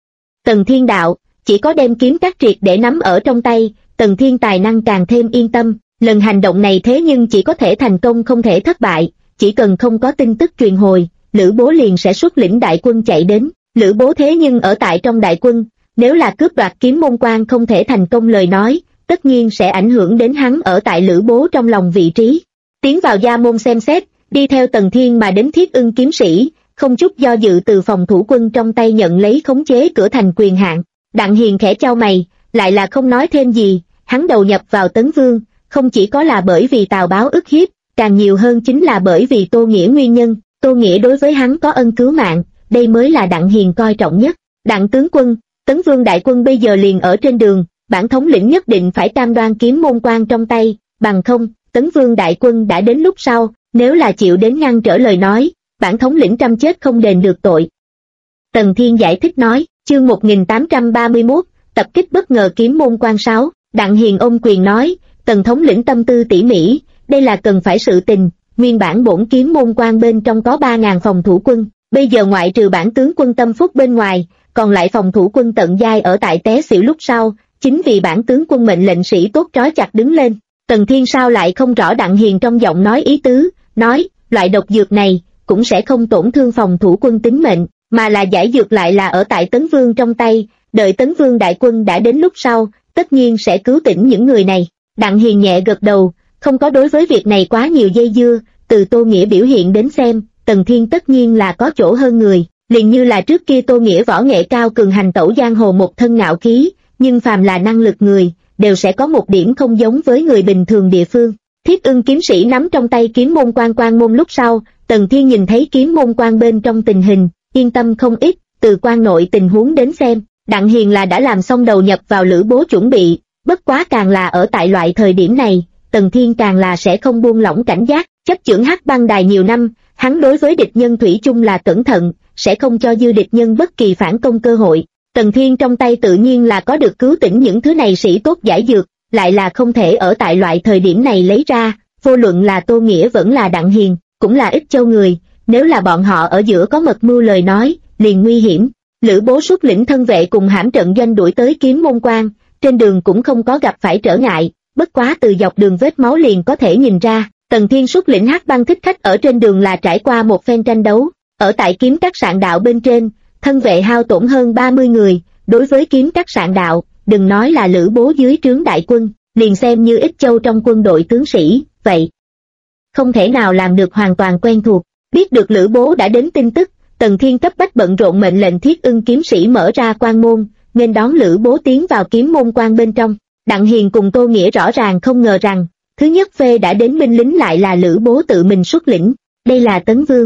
Tần Thiên đạo, chỉ có đem kiếm các triệt để nắm ở trong tay, Tần Thiên tài năng càng thêm yên tâm. Lần hành động này thế nhưng chỉ có thể thành công không thể thất bại, chỉ cần không có tin tức truyền hồi, Lữ Bố liền sẽ xuất lĩnh đại quân chạy đến. Lữ Bố thế nhưng ở tại trong đại quân, nếu là cướp đoạt Kiếm Môn Quan không thể thành công lời nói, tất nhiên sẽ ảnh hưởng đến hắn ở tại Lữ Bố trong lòng vị trí. Tiến vào Gia Môn xem xét, đi theo Tần Thiên mà đến Thiết Ưng kiếm sĩ, không chút do dự từ phòng thủ quân trong tay nhận lấy khống chế cửa thành quyền hạn. Đặng Hiền khẽ chau mày, lại là không nói thêm gì. Hắn đầu nhập vào Tấn Vương, không chỉ có là bởi vì Tào Báo ức hiếp, càng nhiều hơn chính là bởi vì Tô Nghĩa nguyên nhân. Tô Nghĩa đối với hắn có ân cứu mạng, đây mới là Đặng Hiền coi trọng nhất. Đặng tướng quân, Tấn Vương đại quân bây giờ liền ở trên đường, bản thống lĩnh nhất định phải cam đoan Kiếm Môn Quan trong tay, bằng không, Tấn Vương đại quân đã đến lúc sau, nếu là chịu đến ngăn trở lời nói, bản thống lĩnh trăm chết không đền được tội. Tần Thiên giải thích nói, chương 1831, tập kích bất ngờ Kiếm Môn Quan 6, Đặng Hiền ôm quyền nói, Tần thống lĩnh tâm tư tỉ mỉ, đây là cần phải sự tình, nguyên bản bổn Kiếm Môn Quan bên trong có 3.000 phòng thủ quân, bây giờ ngoại trừ bản tướng quân Tâm Phúc bên ngoài, còn lại phòng thủ quân tận giai ở tại té xỉu lúc sau, chính vì bản tướng quân mệnh lệnh sĩ tốt trói chặt đứng lên. Tần Thiên sao lại không rõ Đặng Hiền trong giọng nói ý tứ, nói, loại độc dược này, cũng sẽ không tổn thương phòng thủ quân tính mệnh, mà là giải dược lại là ở tại Tấn Vương trong tay, đợi Tấn Vương đại quân đã đến lúc sau, tất nhiên sẽ cứu tỉnh những người này. Đặng Hiền nhẹ gật đầu, không có đối với việc này quá nhiều dây dưa, từ Tô Nghĩa biểu hiện đến xem, Tần Thiên tất nhiên là có chỗ hơn người, liền như là trước kia Tô Nghĩa võ nghệ cao cường hành tẩu giang hồ một thân ngạo khí, nhưng phàm là năng lực người, đều sẽ có một điểm không giống với người bình thường địa phương. Thiết Ưng kiếm sĩ nắm trong tay Kiếm Môn Quan môn lúc sau, Tần Thiên nhìn thấy Kiếm Môn Quan bên trong tình hình, yên tâm không ít, từ quan nội tình huống đến xem, Đặng Hiền là đã làm xong đầu nhập vào Lữ Bố chuẩn bị, bất quá càng là ở tại loại thời điểm này, Tần Thiên càng là sẽ không buông lỏng cảnh giác, chấp chưởng Hắc Băng Đài nhiều năm, Hắn đối với địch nhân thủy chung là cẩn thận, sẽ không cho dư địch nhân bất kỳ phản công cơ hội. Tần Thiên trong tay tự nhiên là có được cứu tỉnh những thứ này sĩ tốt giải dược, lại là không thể ở tại loại thời điểm này lấy ra, vô luận là Tô Nghĩa vẫn là Đặng Hiền, cũng là Ích Châu người, nếu là bọn họ ở giữa có mật mưu lời nói, liền nguy hiểm. Lữ Bố xuất lĩnh thân vệ cùng hãm trận doanh đuổi tới Kiếm Môn Quan, trên đường cũng không có gặp phải trở ngại, bất quá từ dọc đường vết máu liền có thể nhìn ra, Tần Thiên xuất lĩnh Hắc Băng Thích Khách ở trên đường là trải qua một phen tranh đấu, ở tại Kiếm Các Sạn Đạo bên trên, thân vệ hao tổn hơn 30 người, đối với Kiếm Các Sạn Đạo, đừng nói là Lữ Bố dưới trướng đại quân, liền xem như Ích Châu trong quân đội tướng sĩ, vậy không thể nào làm được hoàn toàn quen thuộc. Biết được Lữ Bố đã đến tin tức, Tần Thiên cấp bách bận rộn mệnh lệnh Thiết Ưng kiếm sĩ mở ra quan môn, nên đón Lữ Bố tiến vào Kiếm Môn Quan bên trong. Đặng Hiền cùng Tô Nghĩa rõ ràng không ngờ rằng, thứ nhất phê đã đến binh lính lại là Lữ Bố tự mình xuất lĩnh, đây là Tấn Vương.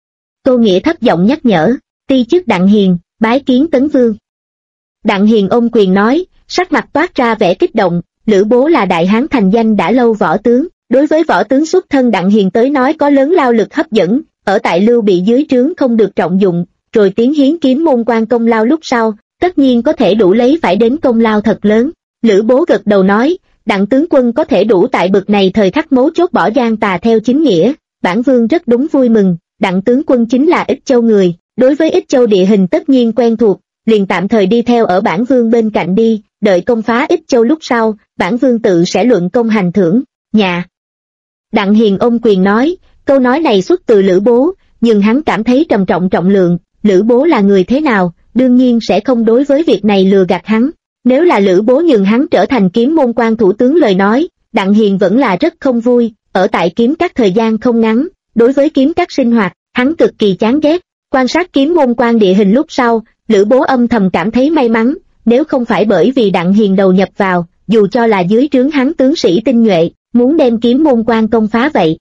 Tô Nghĩa thấp giọng nhắc nhở, ti chức Đặng Hiền, bái kiến Tấn Vương. Đặng Hiền ôm quyền nói, sắc mặt toát ra vẻ kích động, Lữ Bố là đại hán thành danh đã lâu võ tướng, đối với võ tướng xuất thân Đặng Hiền tới nói có lớn lao lực hấp dẫn, ở tại Lưu Bị dưới trướng không được trọng dụng, rồi tiến hiến Kiếm Môn Quan công lao lúc sau, tất nhiên có thể đủ lấy phải đến công lao thật lớn. Lữ Bố gật đầu nói, Đặng tướng quân có thể đủ tại bực này thời khắc mấu chốt bỏ gian tà theo chính nghĩa, bản vương rất đúng vui mừng. Đặng tướng quân chính là Ích Châu người, đối với Ích Châu địa hình tất nhiên quen thuộc, liền tạm thời đi theo ở bản vương bên cạnh đi, đợi công phá Ích Châu lúc sau, bản vương tự sẽ luận công hành thưởng. Nhà. Đặng Hiền ôm quyền nói, câu nói này xuất từ Lữ Bố, nhưng hắn cảm thấy trầm trọng trọng lượng, Lữ Bố là người thế nào, đương nhiên sẽ không đối với việc này lừa gạt hắn. Nếu là Lữ Bố nhường hắn trở thành Kiếm Môn Quan thủ tướng lời nói, Đặng Hiền vẫn là rất không vui, ở tại Kiếm Các thời gian không ngắn, đối với Kiếm Các sinh hoạt, hắn cực kỳ chán ghét. Quan sát Kiếm Môn Quan địa hình lúc sau, Lữ Bố âm thầm cảm thấy may mắn, nếu không phải bởi vì Đặng Hiền đầu nhập vào, dù cho là dưới trướng hắn tướng sĩ tinh nhuệ, muốn đem Kiếm Môn Quan công phá vậy,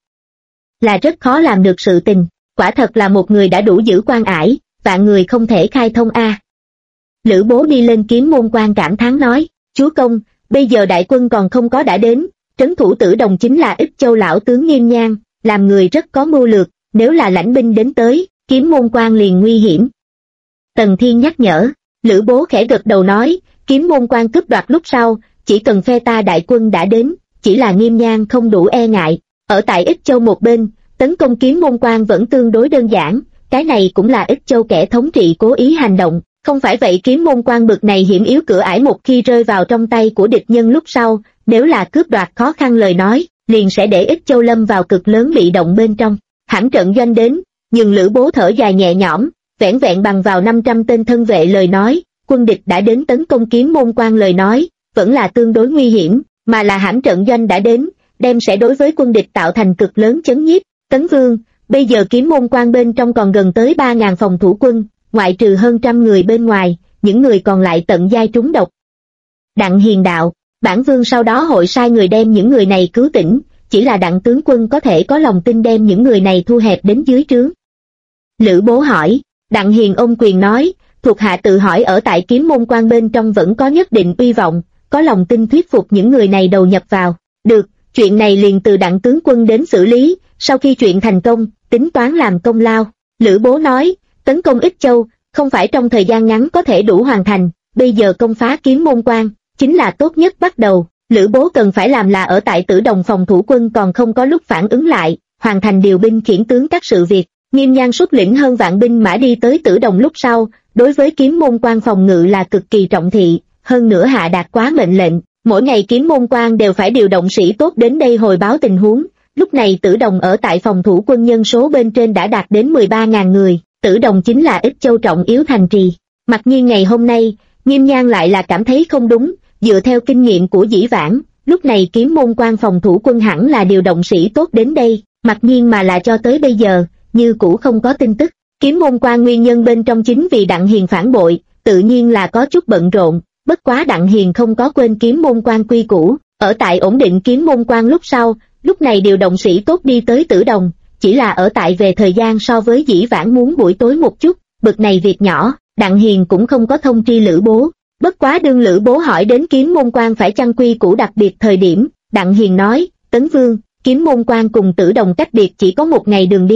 là rất khó làm được sự tình, quả thật là một người đã đủ giữ quan ải, vạn người không thể khai thông a. Lữ Bố đi lên Kiếm Môn Quan cảm thán nói, chúa công, bây giờ đại quân còn không có đã đến, trấn thủ Tử Đồng chính là Ích Châu lão tướng Nghiêm Nhan, làm người rất có mưu lược, nếu là lãnh binh đến tới, Kiếm Môn Quan liền nguy hiểm. Tần Thiên nhắc nhở, Lữ Bố khẽ gật đầu nói, Kiếm Môn Quan cướp đoạt lúc sau, chỉ cần phe ta đại quân đã đến, chỉ là Nghiêm Nhan không đủ e ngại, ở tại Ích Châu một bên, tấn công Kiếm Môn Quan vẫn tương đối đơn giản, cái này cũng là Ích Châu kẻ thống trị cố ý hành động, không phải vậy Kiếm Môn Quan bực này hiểm yếu cửa ải một khi rơi vào trong tay của địch nhân lúc sau, nếu là cướp đoạt khó khăn lời nói, liền sẽ để Ích Châu lâm vào cực lớn bị động bên trong. Hãm trận doanh đến, nhưng Lữ Bố thở dài nhẹ nhõm, vẻn vẹn bằng vào 500 tên thân vệ lời nói, quân địch đã đến tấn công Kiếm Môn Quan lời nói, vẫn là tương đối nguy hiểm, mà là hãm trận doanh đã đến, đem sẽ đối với quân địch tạo thành cực lớn chấn nhiếp. Tấn Vương, bây giờ Kiếm Môn Quan bên trong còn gần tới 3.000 phòng thủ quân, ngoại trừ hơn 100 người bên ngoài, những người còn lại tận giai trúng độc. Đặng Hiền đạo, bản vương sau đó hội sai người đem những người này cứu tỉnh, chỉ là Đặng tướng quân có thể có lòng tin đem những người này thu hẹp đến dưới trướng. Lữ Bố hỏi, Đặng Hiền ôm quyền nói, thuộc hạ tự hỏi ở tại Kiếm Môn Quan bên trong vẫn có nhất định uy vọng, có lòng tin thuyết phục những người này đầu nhập vào. Được, chuyện này liền từ Đặng tướng quân đến xử lý, sau khi chuyện thành công, tính toán làm công lao. Lữ Bố nói, tấn công Ích Châu, không phải trong thời gian ngắn có thể đủ hoàn thành, bây giờ công phá Kiếm Môn Quan, chính là tốt nhất bắt đầu. Lữ Bố cần phải làm là ở tại Tử Đồng phòng thủ quân còn không có lúc phản ứng lại, hoàn thành điều binh khiển tướng các sự việc. Nghiêm Nhan xuất lĩnh hơn vạn binh mã đi tới Tử Đồng lúc sau, đối với Kiếm Môn Quan phòng ngự là cực kỳ trọng thị, hơn nữa hạ đạt quá mệnh lệnh, mỗi ngày Kiếm Môn Quan đều phải điều động sĩ tốt đến đây hồi báo tình huống. Lúc này Tử Đồng ở tại phòng thủ quân nhân số bên trên đã đạt đến 13.000 người, Tử Đồng chính là Ích Châu trọng yếu thành trì. Mặc nhiên ngày hôm nay, Nghiêm Nhan lại là cảm thấy không đúng, dựa theo kinh nghiệm của dĩ vãng, lúc này Kiếm Môn Quan phòng thủ quân hẳn là điều động sĩ tốt đến đây, mặc nhiên mà là cho tới bây giờ, như cũ không có tin tức. Kiếm Môn Quan nguyên nhân bên trong chính vì Đặng Hiền phản bội, tự nhiên là có chút bận rộn, bất quá Đặng Hiền không có quên Kiếm Môn Quan quy củ, ở tại ổn định Kiếm Môn Quan lúc sau, lúc này điều động sĩ tốt đi tới Tử Đồng, chỉ là ở tại về thời gian so với dĩ vãng muốn buổi tối một chút, bực này việc nhỏ, Đặng Hiền cũng không có thông tri Lữ Bố. Bất quá đương Lữ Bố hỏi đến Kiếm Môn Quan phải chăng quy củ đặc biệt thời điểm, Đặng Hiền nói, Tấn Vương, Kiếm Môn Quan cùng Tử Đồng cách biệt chỉ có một ngày đường đi,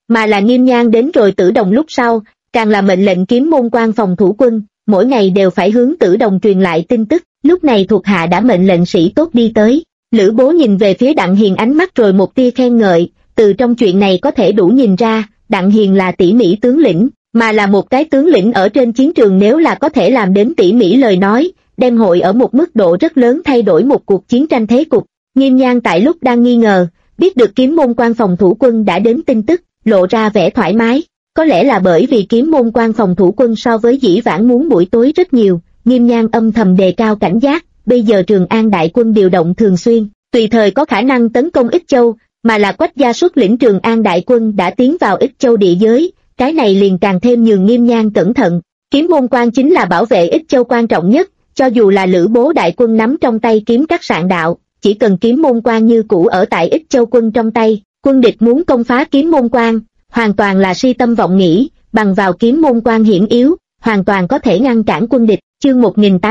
mà là Nghiêm Nhan đến rồi Tử Đồng lúc sau, càng là mệnh lệnh kiếm môn quan phòng thủ quân, mỗi ngày đều phải hướng Tử Đồng truyền lại tin tức. Lúc này thuộc hạ đã mệnh lệnh sĩ tốt đi tới. Lữ Bố nhìn về phía Đặng Hiền ánh mắt rồi một tia khen ngợi, từ trong chuyện này có thể đủ nhìn ra, Đặng Hiền là tỉ mỉ tướng lĩnh, mà là một cái tướng lĩnh ở trên chiến trường. Nếu là có thể làm đến tỉ mỉ lời nói, đem hội ở một mức độ rất lớn thay đổi một cuộc chiến tranh thế cục. Nghiêm Nhan tại lúc đang nghi ngờ, biết được kiếm môn quan phòng thủ quân đã đến tin tức, lộ ra vẻ thoải mái. Có lẽ là bởi vì kiếm môn quan phòng thủ quân so với dĩ vãng muốn buổi tối rất nhiều, Nghiêm Nhan âm thầm đề cao cảnh giác. Bây giờ Trường An đại quân điều động thường xuyên, tùy thời có khả năng tấn công Ích Châu, mà là Quách gia xuất lĩnh Trường An đại quân đã tiến vào Ích Châu địa giới, cái này liền càng thêm nhường Nghiêm Nhan cẩn thận. Kiếm môn quan chính là bảo vệ Ích Châu quan trọng nhất, cho dù là Lữ Bố đại quân nắm trong tay kiếm các sạn đạo, chỉ cần kiếm môn quan như cũ ở tại Ích Châu quân trong tay, quân địch muốn công phá kiếm môn quan, hoàn toàn là si tâm vọng nghĩ, bằng vào kiếm môn quan hiểm yếu, hoàn toàn có thể ngăn cản quân địch. Chương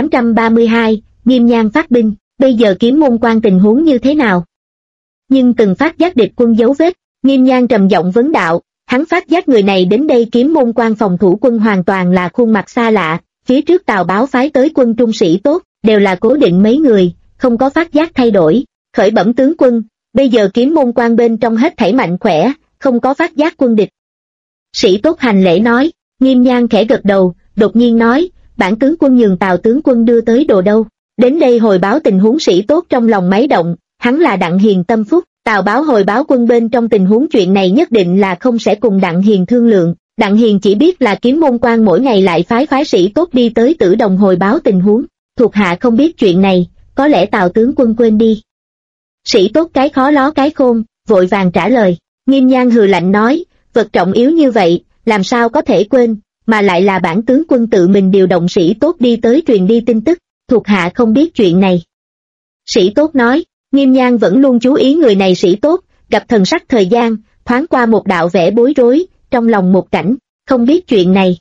1832, Nghiêm Nhan phát binh, bây giờ kiếm môn quan tình huống như thế nào? Nhưng từng phát giác địch quân dấu vết, Nghiêm Nhan trầm giọng vấn đạo, hắn phát giác người này đến đây kiếm môn quan phòng thủ quân hoàn toàn là khuôn mặt xa lạ, phía trước Tào Báo phái tới quân trung sĩ tốt, đều là cố định mấy người, không có phát giác thay đổi. Khởi bẩm tướng quân, bây giờ kiếm môn quan bên trong hết thảy mạnh khỏe, không có phát giác quân địch. Sĩ tốt hành lễ nói. Nghiêm Nhan khẽ gật đầu, đột nhiên nói, bản tướng quân nhường Tào tướng quân đưa tới đồ đâu. Đến đây hồi báo tình huống. Sĩ tốt trong lòng máy động, hắn là Đặng Hiền tâm phúc, Tào Báo hồi báo quân bên trong tình huống chuyện này nhất định là không sẽ cùng Đặng Hiền thương lượng. Đặng Hiền chỉ biết là kiếm môn quan mỗi ngày lại phái sĩ tốt đi tới Tử Đồng hồi báo tình huống, thuộc hạ không biết chuyện này, có lẽ Tào tướng quân quên đi. Sĩ tốt cái khó ló cái khôn, vội vàng trả lời. Nghiêm Nhan hừ lạnh nói, vật trọng yếu như vậy, làm sao có thể quên, mà lại là bản tướng quân tự mình điều động sĩ tốt đi tới truyền đi tin tức, thuộc hạ không biết chuyện này. Sĩ tốt nói. Nghiêm Nhan vẫn luôn chú ý người này sĩ tốt, gặp thần sắc thời gian, thoáng qua một đạo vẻ bối rối, trong lòng một cảnh, không biết chuyện này.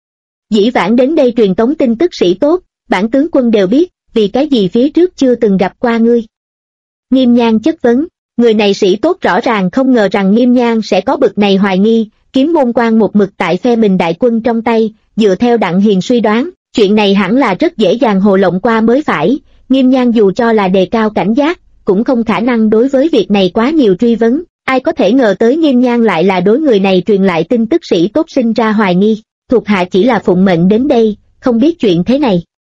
Dĩ vãng đến đây truyền tống tin tức sĩ tốt, bản tướng quân đều biết, vì cái gì phía trước chưa từng gặp qua ngươi. Nghiêm Nhan chất vấn, người này sĩ tốt rõ ràng không ngờ rằng Nghiêm Nhan sẽ có bực này hoài nghi, kiếm môn quan một mực tại phe mình đại quân trong tay, dựa theo Đặng Hiền suy đoán, chuyện này hẳn là rất dễ dàng hồ lộng qua mới phải. Nghiêm Nhan dù cho là đề cao cảnh giác, cũng không khả năng đối với việc này quá nhiều truy vấn, ai có thể ngờ tới Nghiêm Nhan lại là đối người này truyền lại tin tức sĩ tốt sinh ra hoài nghi, thuộc hạ chỉ là phụng mệnh đến đây, không biết chuyện thế này.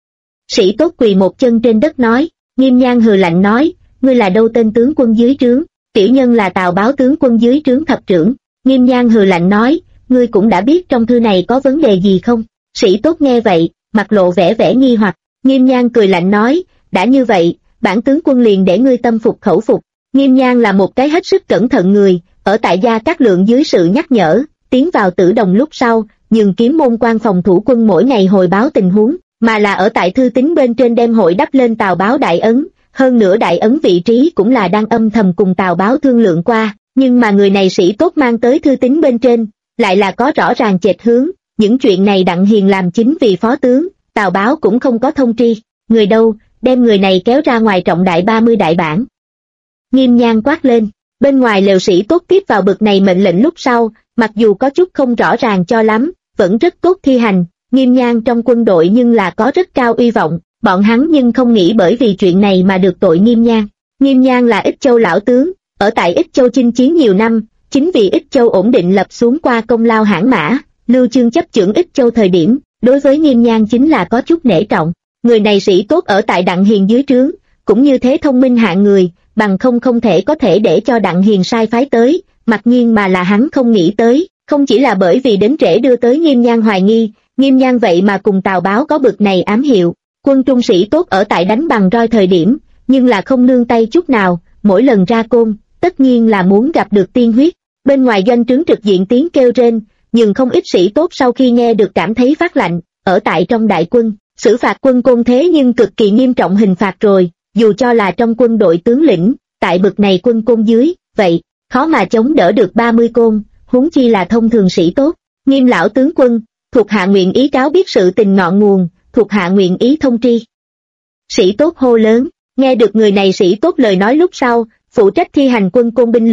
Sĩ tốt quỳ một chân trên đất nói. Nghiêm Nhan hừ lạnh nói, ngươi là đâu tên tướng quân dưới trướng, tiểu nhân là Tào Báo tướng quân dưới trướng thập trưởng. Nghiêm Nhan hừ lạnh nói, ngươi cũng đã biết trong thư này có vấn đề gì không? Sĩ tốt nghe vậy, mặt lộ vẻ nghi hoặc. Nghiêm Nhan cười lạnh nói, đã như vậy, bản tướng quân liền để ngươi tâm phục khẩu phục. Nghiêm Nhan là một cái hết sức cẩn thận người, ở tại Gia Cát Lượng dưới sự nhắc nhở, tiến vào Tử Đồng lúc sau, nhường kiếm môn quan phòng thủ quân mỗi ngày hồi báo tình huống, mà là ở tại thư tín bên trên đem hội đắp lên Tào Báo đại ấn, hơn nữa đại ấn vị trí cũng là đang âm thầm cùng Tào Báo thương lượng qua, nhưng mà người này sĩ tốt mang tới thư tín bên trên, lại là có rõ ràng chệch hướng, những chuyện này Đặng Hiền làm chính vì phó tướng, Tào Báo cũng không có thông tri, người đâu, đem người này kéo ra ngoài trọng đại 30 đại bản. Nghiêm Nhan quát lên, bên ngoài lều sĩ tốt tiếp vào bực này mệnh lệnh lúc sau, mặc dù có chút không rõ ràng cho lắm, vẫn rất tốt thi hành. Nghiêm Nhan trong quân đội nhưng là có rất cao uy vọng, bọn hắn nhưng không nghĩ bởi vì chuyện này mà được tội Nghiêm Nhan. Nghiêm Nhan là Ích Châu lão tướng, ở tại Ích Châu chinh chiến nhiều năm, chính vì Ích Châu ổn định lập xuống qua công lao hãn mã, Lưu Chương chấp chưởng Ích Châu thời điểm, đối với Nghiêm Nhan chính là có chút nể trọng. Người này sĩ tốt ở tại Đặng Hiền dưới trướng, cũng như thế thông minh hạng người, bằng không thể có thể để cho Đặng Hiền sai phái tới, mặc nhiên mà là hắn không nghĩ tới, không chỉ là bởi vì đến trễ đưa tới Nghiêm Nhan hoài nghi, Nghiêm Nhan vậy mà cùng Tào Báo có bực này ám hiệu. Quân trung sĩ tốt ở tại đánh bằng roi thời điểm, nhưng là không nương tay chút nào, mỗi lần ra côn, tất nhiên là muốn gặp được tiên huyết. Bên ngoài doanh trướng trực diện tiếng kêu rên, nhưng không ít sĩ tốt sau khi nghe được cảm thấy phát lạnh, ở tại trong đại quân, xử phạt quân côn thế nhưng cực kỳ nghiêm trọng hình phạt rồi, dù cho là trong quân đội tướng lĩnh, tại bực này quân côn dưới, vậy, khó mà chống đỡ được 30 côn, huống chi là thông thường sĩ tốt. Nghiêm lão tướng quân, thuộc hạ nguyện ý cáo biết sự tình ngọn nguồn, thuộc hạ nguyện ý thông tri. Sĩ tốt hô lớn, nghe được người này sĩ tốt lời nói lúc sau, phụ trách thi hành quân côn binh lính,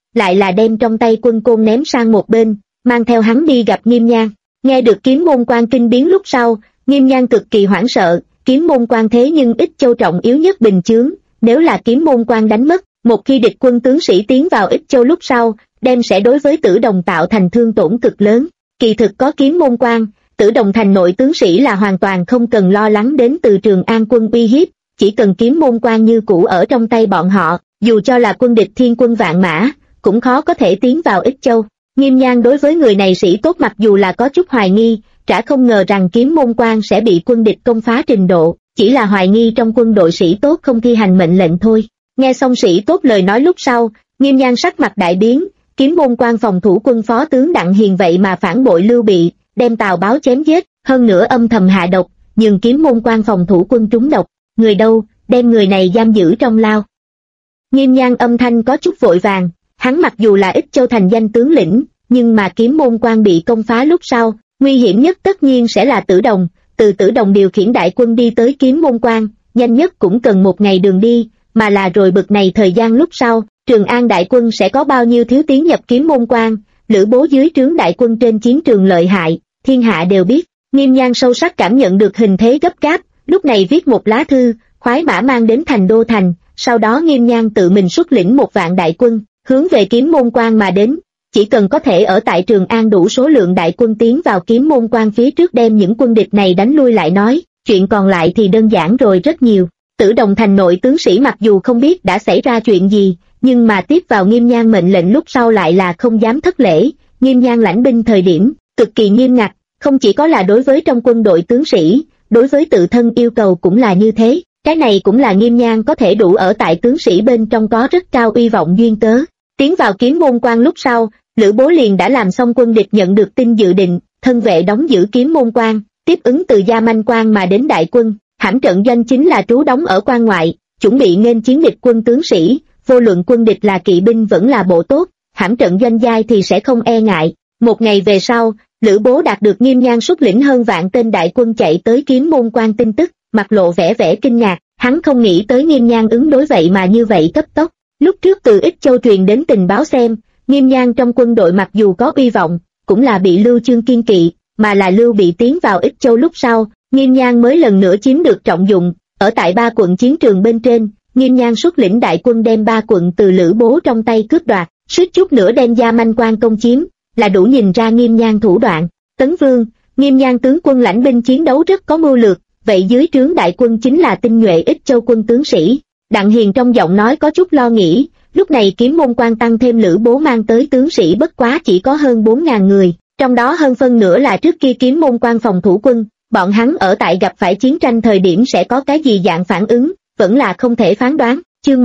lại là đem trong tay quân côn ném sang một bên, mang theo hắn đi gặp Nghiêm Nhan. Nghe được Kiếm Môn Quan kinh biến lúc sau, Nghiêm Nhan cực kỳ hoảng sợ, Kiếm Môn Quan thế nhưng Ích Châu trọng yếu nhất bình chướng, nếu là Kiếm Môn Quan đánh mất, một khi địch quân tướng sĩ tiến vào Ích Châu lúc sau, đem sẽ đối với Tử Đồng tạo thành thương tổn cực lớn. Kỳ thực có Kiếm Môn Quan, Tử Đồng thành nội tướng sĩ là hoàn toàn không cần lo lắng đến từ Trường An quân uy hiếp, chỉ cần Kiếm Môn Quan như cũ ở trong tay bọn họ, dù cho là quân địch thiên quân vạn mã, cũng khó có thể tiến vào Ích Châu. Nghiêm Nhan đối với người này sĩ tốt mặc dù là có chút hoài nghi, chả không ngờ rằng Kiếm Môn Quan sẽ bị quân địch công phá trình độ, chỉ là hoài nghi trong quân đội sĩ tốt không thi hành mệnh lệnh thôi. Nghe xong sĩ tốt lời nói lúc sau, Nghiêm Nhan sắc mặt đại biến, Kiếm Môn Quan phòng thủ quân phó tướng Đặng Hiền vậy mà phản bội Lưu Bị, đem Tào Báo chém giết, hơn nữa âm thầm hạ độc, nhưng Kiếm Môn Quan phòng thủ quân trúng độc, người đâu, đem người này giam giữ trong lao. Nghiêm Nhan âm thanh có chút vội vàng, hắn mặc dù là Ích Châu thành danh tướng lĩnh, nhưng mà Kiếm Môn Quan bị công phá lúc sau, nguy hiểm nhất tất nhiên sẽ là Tử Đồng, từ Tử Đồng điều khiển đại quân đi tới Kiếm Môn Quan, nhanh nhất cũng cần một ngày đường đi, mà là rồi bực này thời gian lúc sau, Trường An đại quân sẽ có bao nhiêu thiếu tiến nhập Kiếm Môn Quan, Lữ Bố dưới trướng đại quân trên chiến trường lợi hại, thiên hạ đều biết. Nghiêm Nhan sâu sắc cảm nhận được hình thế gấp gáp, lúc này viết một lá thư, khoái mã mang đến thành Đô Thành, sau đó Nghiêm Nhan tự mình xuất lĩnh 1.000 đại quân, hướng về Kiếm Môn Quan mà đến. Chỉ cần có thể ở tại Trường An đủ số lượng đại quân tiến vào Kiếm Môn Quan phía trước đem những quân địch này đánh lui lại nói, chuyện còn lại thì đơn giản rồi rất nhiều. Tử Đồng thành nội tướng sĩ mặc dù không biết đã xảy ra chuyện gì, nhưng mà tiếp vào Nghiêm Nhan mệnh lệnh lúc sau lại là không dám thất lễ. Nghiêm Nhan lãnh binh thời điểm, cực kỳ nghiêm ngặt, không chỉ có là đối với trong quân đội tướng sĩ, đối với tự thân yêu cầu cũng là như thế. Cái này cũng là Nghiêm Nhan có thể đủ ở tại tướng sĩ bên trong có rất cao uy vọng duyên cớ. Tiến vào Kiếm Môn Quan lúc sau, Lữ Bố liền đã làm xong quân địch nhận được tin dự định, thân vệ đóng giữ Kiếm Môn Quan, tiếp ứng từ Gia Manh Quan mà đến đại quân, hãm trận doanh chính là trú đóng ở quan ngoại, chuẩn bị nghênh chiến địch quân tướng sĩ, vô luận quân địch là kỵ binh vẫn là bộ tốt, hãm trận doanh giai thì sẽ không e ngại. Một ngày về sau, Lữ Bố đạt được Nghiêm Nhan xuất lĩnh hơn vạn tên đại quân chạy tới Kiếm Môn Quan tin tức, mặt lộ vẻ kinh ngạc, hắn không nghĩ tới Nghiêm Nhan ứng đối vậy mà như vậy cấp tốc. Lúc trước từ Ích Châu truyền đến tình báo xem, Nghiêm Nhan trong quân đội mặc dù có uy vọng, cũng là bị Lưu Chương kiên kỵ, mà là Lưu Bị tiến vào Ích Châu lúc sau, Nghiêm Nhan mới lần nữa chiếm được trọng dụng. Ở tại 3 quận chiến trường bên trên, Nghiêm Nhan xuất lĩnh đại quân đem 3 quận từ Lữ Bố trong tay cướp đoạt, suýt chút nữa đem Gia Manh Quan công chiếm, là đủ nhìn ra Nghiêm Nhan thủ đoạn. Tấn Vương, Nghiêm Nhan tướng quân lãnh binh chiến đấu rất có mưu lược, vậy dưới trướng đại quân chính là tinh nhuệ Ích Châu quân tướng sĩ. Đặng Hiền trong giọng nói có chút lo nghĩ, lúc này Kiếm Môn Quan tăng thêm Lữ Bố mang tới tướng sĩ bất quá chỉ có hơn 4.000 người, trong đó hơn phân nửa là trước kia Kiếm Môn Quan phòng thủ quân, bọn hắn ở tại gặp phải chiến tranh thời điểm sẽ có cái gì dạng phản ứng, vẫn là không thể phán đoán. Chương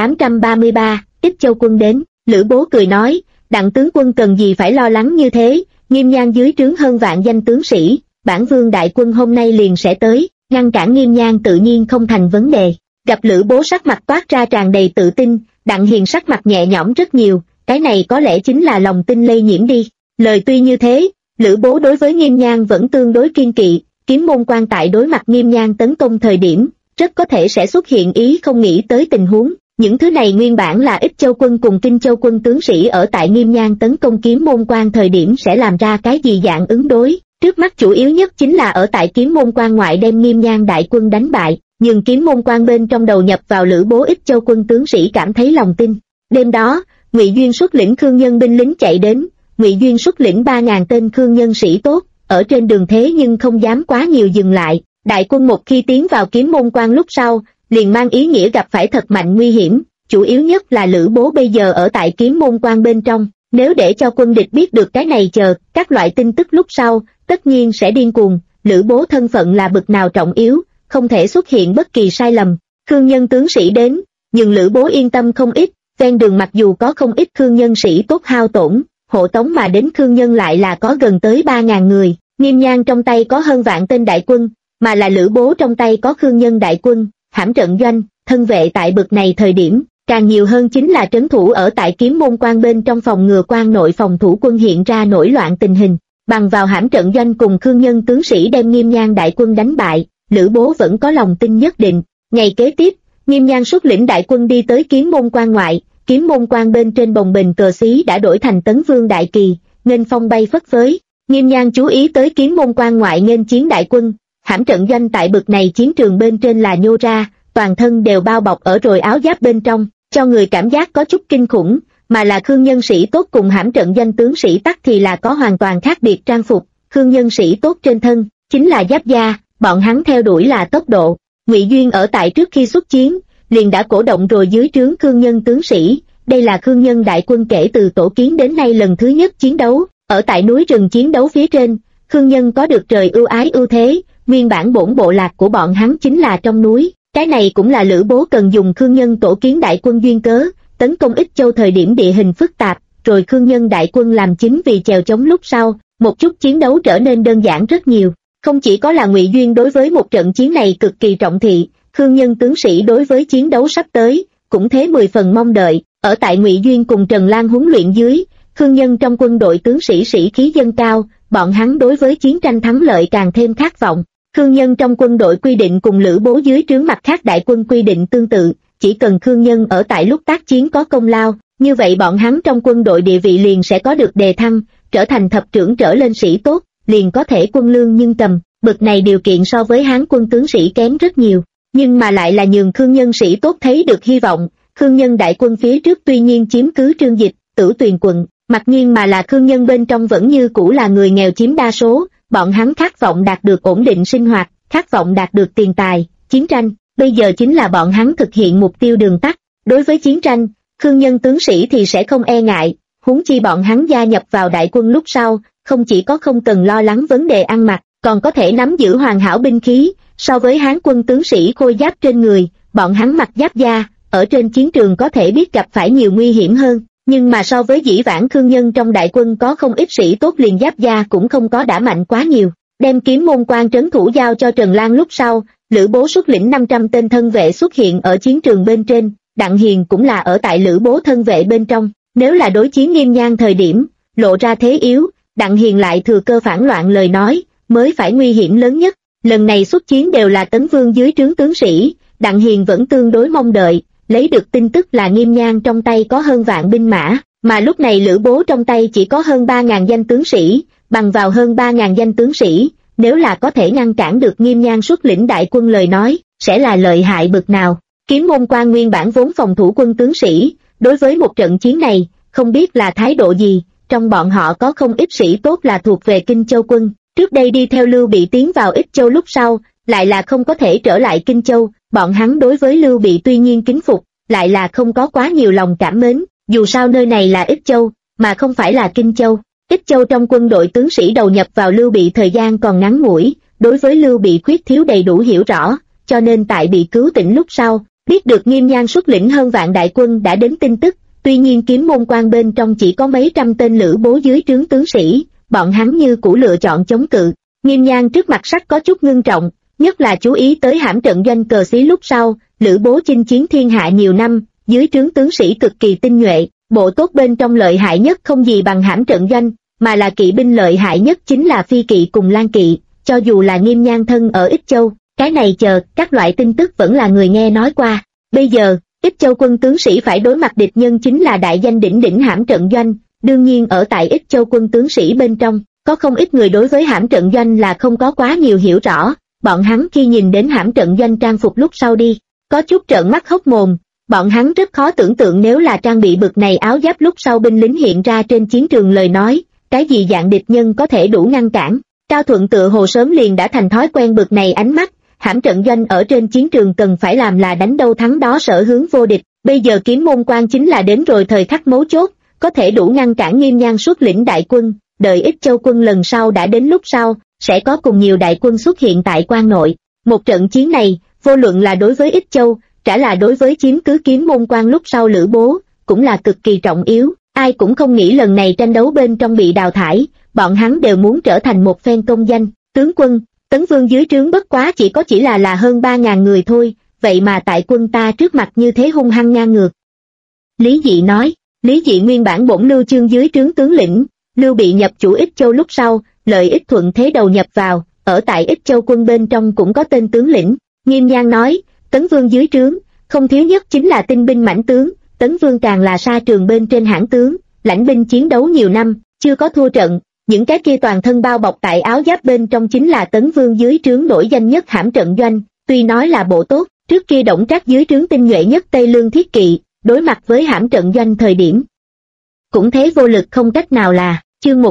1833, Ích Châu quân đến, Lữ Bố cười nói, Đặng tướng quân cần gì phải lo lắng như thế, Nghiêm Nhan dưới trướng hơn vạn danh tướng sĩ, bản vương đại quân hôm nay liền sẽ tới, ngăn cản Nghiêm Nhan tự nhiên không thành vấn đề. Gặp Lữ Bố sắc mặt toát ra tràn đầy tự tin, Đặng Hiền sắc mặt nhẹ nhõm rất nhiều, cái này có lẽ chính là lòng tin lây nhiễm đi. Lời tuy như thế, Lữ Bố đối với Nghiêm Nhan vẫn tương đối kiên kỵ, Kiếm Môn Quan tại đối mặt Nghiêm Nhan tấn công thời điểm, rất có thể sẽ xuất hiện ý không nghĩ tới tình huống. Những thứ này nguyên bản là Ích Châu quân cùng Kinh Châu quân tướng sĩ ở tại Nghiêm Nhan tấn công Kiếm Môn Quan thời điểm sẽ làm ra cái gì dạng ứng đối. Trước mắt chủ yếu nhất chính là ở tại Kiếm Môn Quan ngoại đem Nghiêm Nhan đại quân đánh bại, nhưng Kiếm Môn Quan bên trong đầu nhập vào Lữ Bố Ích Châu quân tướng sĩ cảm thấy lòng tin. Đêm đó, Ngụy Duyên xuất lĩnh Khương Nhân binh lính chạy đến, Ngụy Duyên xuất lĩnh 3.000 tên Khương Nhân sĩ tốt, ở trên đường thế nhưng không dám quá nhiều dừng lại. Đại quân một khi tiến vào Kiếm Môn Quan lúc sau, liền mang ý nghĩa gặp phải thật mạnh nguy hiểm, chủ yếu nhất là Lữ Bố bây giờ ở tại Kiếm Môn Quan bên trong, nếu để cho quân địch biết được cái này chờ, các loại tin tức lúc sau, tất nhiên sẽ điên cuồng. Lữ Bố thân phận là bực nào trọng yếu, không thể xuất hiện bất kỳ sai lầm. Khương Nhân tướng sĩ đến, nhưng Lữ Bố yên tâm không ít, ven đường mặc dù có không ít Khương Nhân sĩ tốt hao tổn, hộ tống mà đến Khương Nhân lại là có gần tới 3.000 người. Nghiêm Nhan trong tay có hơn vạn tên đại quân, mà là Lữ Bố trong tay có Khương Nhân đại quân, hãm trận doanh, thân vệ tại bực này thời điểm, càng nhiều hơn chính là trấn thủ ở tại Kiếm Môn Quan bên trong phòng ngừa quan nội phòng thủ quân hiện ra nổi loạn tình hình. Bằng vào hãm trận doanh cùng Khương Nhân tướng sĩ đem Nghiêm Nhan đại quân đánh bại, Lữ Bố vẫn có lòng tin nhất định. Ngày kế tiếp, Nghiêm Nhan xuất lĩnh đại quân đi tới Kiếm Môn Quan ngoại, kiếm môn quan bên trên bồng bềnh cờ xí đã đổi thành Tấn Vương đại kỳ, nghênh phong bay phất phới. Nghiêm Nhan chú ý tới kiếm môn quan ngoại nghênh chiến đại quân, hãm trận doanh tại bực này chiến trường bên trên là nhô ra, toàn thân đều bao bọc ở rồi áo giáp bên trong, cho người cảm giác có chút kinh khủng, mà là Khương nhân sĩ tốt cùng hãm trận doanh tướng sĩ tắc thì là có hoàn toàn khác biệt trang phục. Khương nhân sĩ tốt trên thân chính là giáp da, bọn hắn theo đuổi là tốc độ. Ngụy Duyên ở tại trước khi xuất chiến liền đã cổ động rồi dưới trướng Khương nhân tướng sĩ, đây là Khương nhân đại quân kể từ tổ kiến đến nay lần thứ nhất chiến đấu, ở tại núi rừng chiến đấu phía trên. Khương nhân có được trời ưu ái ưu thế, nguyên bản bổn bộ lạc của bọn hắn chính là trong núi, cái này cũng là Lữ Bố cần dùng Khương nhân tổ kiến đại quân duyên cớ, tấn công Ích Châu thời điểm địa hình phức tạp, rồi Khương nhân đại quân làm chính vì chèo chống lúc sau, một chút chiến đấu trở nên đơn giản rất nhiều. Không chỉ có là Ngụy Duyên đối với một trận chiến này cực kỳ trọng thị, Khương nhân tướng sĩ đối với chiến đấu sắp tới cũng thế 10 phần mong đợi. Ở tại Ngụy Duyên cùng Trần Lan huấn luyện dưới, Khương nhân trong quân đội tướng sĩ sĩ khí dâng cao, bọn hắn đối với chiến tranh thắng lợi càng thêm khát vọng. Khương nhân trong quân đội quy định cùng Lữ Bố dưới trướng mặt khác đại quân quy định tương tự, chỉ cần Khương nhân ở tại lúc tác chiến có công lao, như vậy bọn hắn trong quân đội địa vị liền sẽ có được đề thăng, trở thành thập trưởng trở lên sĩ tốt, liền có thể quân lương nhưng cầm. Bực này điều kiện so với Hán quân tướng sĩ kém rất nhiều, nhưng mà lại là nhường Khương nhân sĩ tốt thấy được hy vọng. Khương nhân đại quân phía trước tuy nhiên chiếm cứ Trương Dịch, Tử Tuyền quận, mặc nhiên mà là Khương nhân bên trong vẫn như cũ là người nghèo chiếm đa số, bọn hắn khát vọng đạt được ổn định sinh hoạt, khát vọng đạt được tiền tài, chiến tranh, bây giờ chính là bọn hắn thực hiện mục tiêu đường tắt. Đối với chiến tranh, Khương nhân tướng sĩ thì sẽ không e ngại, huống chi bọn hắn gia nhập vào đại quân lúc sau, không chỉ có không cần lo lắng vấn đề ăn mặc, còn có thể nắm giữ hoàn hảo binh khí. So với Hán quân tướng sĩ khôi giáp trên người, bọn hắn mặc giáp da, ở trên chiến trường có thể biết gặp phải nhiều nguy hiểm hơn, nhưng mà so với dĩ vãng Khương nhân trong đại quân có không ít sĩ tốt liền giáp da cũng không có đã mạnh quá nhiều. Đem kiếm môn quan trấn thủ giao cho Trần Lan lúc sau, Lữ Bố xuất lĩnh 500 tên thân vệ xuất hiện ở chiến trường bên trên, Đặng Hiền cũng là ở tại Lữ Bố thân vệ bên trong. Nếu là đối chiến Nghiêm Nhan thời điểm lộ ra thế yếu, Đặng Hiền lại thừa cơ phản loạn lời nói, mới phải nguy hiểm lớn nhất. Lần này xuất chiến đều là Tấn Vương dưới trướng tướng sĩ, Đặng Hiền vẫn tương đối mong đợi, lấy được tin tức là Nghiêm Nhan trong tay có hơn vạn binh mã, mà lúc này Lữ Bố trong tay chỉ có hơn 3.000 danh tướng sĩ, bằng vào hơn 3.000 danh tướng sĩ, nếu là có thể ngăn cản được Nghiêm Nhan xuất lĩnh đại quân lời nói, sẽ là lợi hại bực nào. Kiếm môn quan nguyên bản vốn phòng thủ quân tướng sĩ, đối với một trận chiến này, không biết là thái độ gì, trong bọn họ có không ít sĩ tốt là thuộc về Kinh Châu quân, trước đây đi theo Lưu Bị tiến vào Ích Châu lúc sau, lại là không có thể trở lại Kinh Châu, bọn hắn đối với Lưu Bị tuy nhiên kính phục, lại là không có quá nhiều lòng cảm mến, dù sao nơi này là Ích Châu, mà không phải là Kinh Châu. Ích Châu trong quân đội tướng sĩ đầu nhập vào Lưu Bị thời gian còn ngắn ngủi, đối với Lưu Bị khuyết thiếu đầy đủ hiểu rõ, cho nên tại bị cứu tỉnh lúc sau, biết được Nghiêm Nhan xuất lĩnh hơn vạn đại quân đã đến tin tức, tuy nhiên kiếm môn quan bên trong chỉ có mấy trăm tên Lữ Bố dưới trướng tướng sĩ, bọn hắn như cũ lựa chọn chống cự. Nghiêm Nhan trước mặt sắc có chút ngưng trọng, nhất là chú ý tới hãm trận doanh cờ xí lúc sau, Lữ Bố chinh chiến thiên hạ nhiều năm, dưới trướng tướng sĩ cực kỳ tinh nhuệ, bộ tốt bên trong lợi hại nhất không gì bằng hãm trận doanh, mà là kỵ binh lợi hại nhất chính là phi kỵ cùng lang kỵ, cho dù là Nghiêm Nhan thân ở Ích Châu, cái này chờ các loại tin tức vẫn là người nghe nói qua. Bây giờ, Ích Châu quân tướng sĩ phải đối mặt địch nhân chính là đại danh đỉnh đỉnh hãm trận doanh, đương nhiên ở tại Ích Châu quân tướng sĩ bên trong, có không ít người đối với hãm trận doanh là không có quá nhiều hiểu rõ, bọn hắn khi nhìn đến hãm trận doanh trang phục lúc sau đi, có chút trợn mắt hốc mồm, bọn hắn rất khó tưởng tượng nếu là trang bị bực này áo giáp lúc sau binh lính hiện ra trên chiến trường lời nói, cái gì dạng địch nhân có thể đủ ngăn cản. Cao Thuận tựa hồ sớm liền đã thành thói quen bực này ánh mắt, hãm trận doanh ở trên chiến trường cần phải làm là đánh đâu thắng đó sở hướng vô địch, bây giờ kiếm môn quan chính là đến rồi thời khắc mấu chốt, có thể đủ ngăn cản Nghiêm Nhan xuất lĩnh đại quân, đợi Ích Châu quân lần sau đã đến lúc sau, sẽ có cùng nhiều đại quân xuất hiện tại quan nội. Một trận chiến này, vô luận là đối với Ích Châu, trả là đối với chiếm cứ kiếm môn quan lúc sau Lữ Bố, cũng là cực kỳ trọng yếu, ai cũng không nghĩ lần này tranh đấu bên trong bị đào thải, bọn hắn đều muốn trở thành một phen công danh, tướng quân. Tấn Vương dưới trướng bất quá chỉ là hơn 3.000 người thôi, vậy mà tại quân ta trước mặt như thế hung hăng ngang ngược. Lý Dị nói, Lý Dị nguyên bản bổn Lưu Chương dưới trướng tướng lĩnh, Lưu Bị nhập chủ Ích Châu lúc sau, lợi ích thuận thế đầu nhập vào, ở tại Ích Châu quân bên trong cũng có tên tướng lĩnh. Nghiêm Nhan nói, Tấn Vương dưới trướng, không thiếu nhất chính là tinh binh mãnh tướng, Tấn Vương càng là sa trường bên trên hãn tướng, lãnh binh chiến đấu nhiều năm, chưa có thua trận. Những cái kia toàn thân bao bọc tại áo giáp bên trong chính là Tấn Vương dưới trướng nổi danh nhất hãm trận doanh, tuy nói là bộ tốt, trước kia Đổng Trác dưới trướng tinh nhuệ nhất Tây Lương Thiết Kỵ, đối mặt với hãm trận doanh thời điểm. Cũng thấy vô lực không cách nào là, chương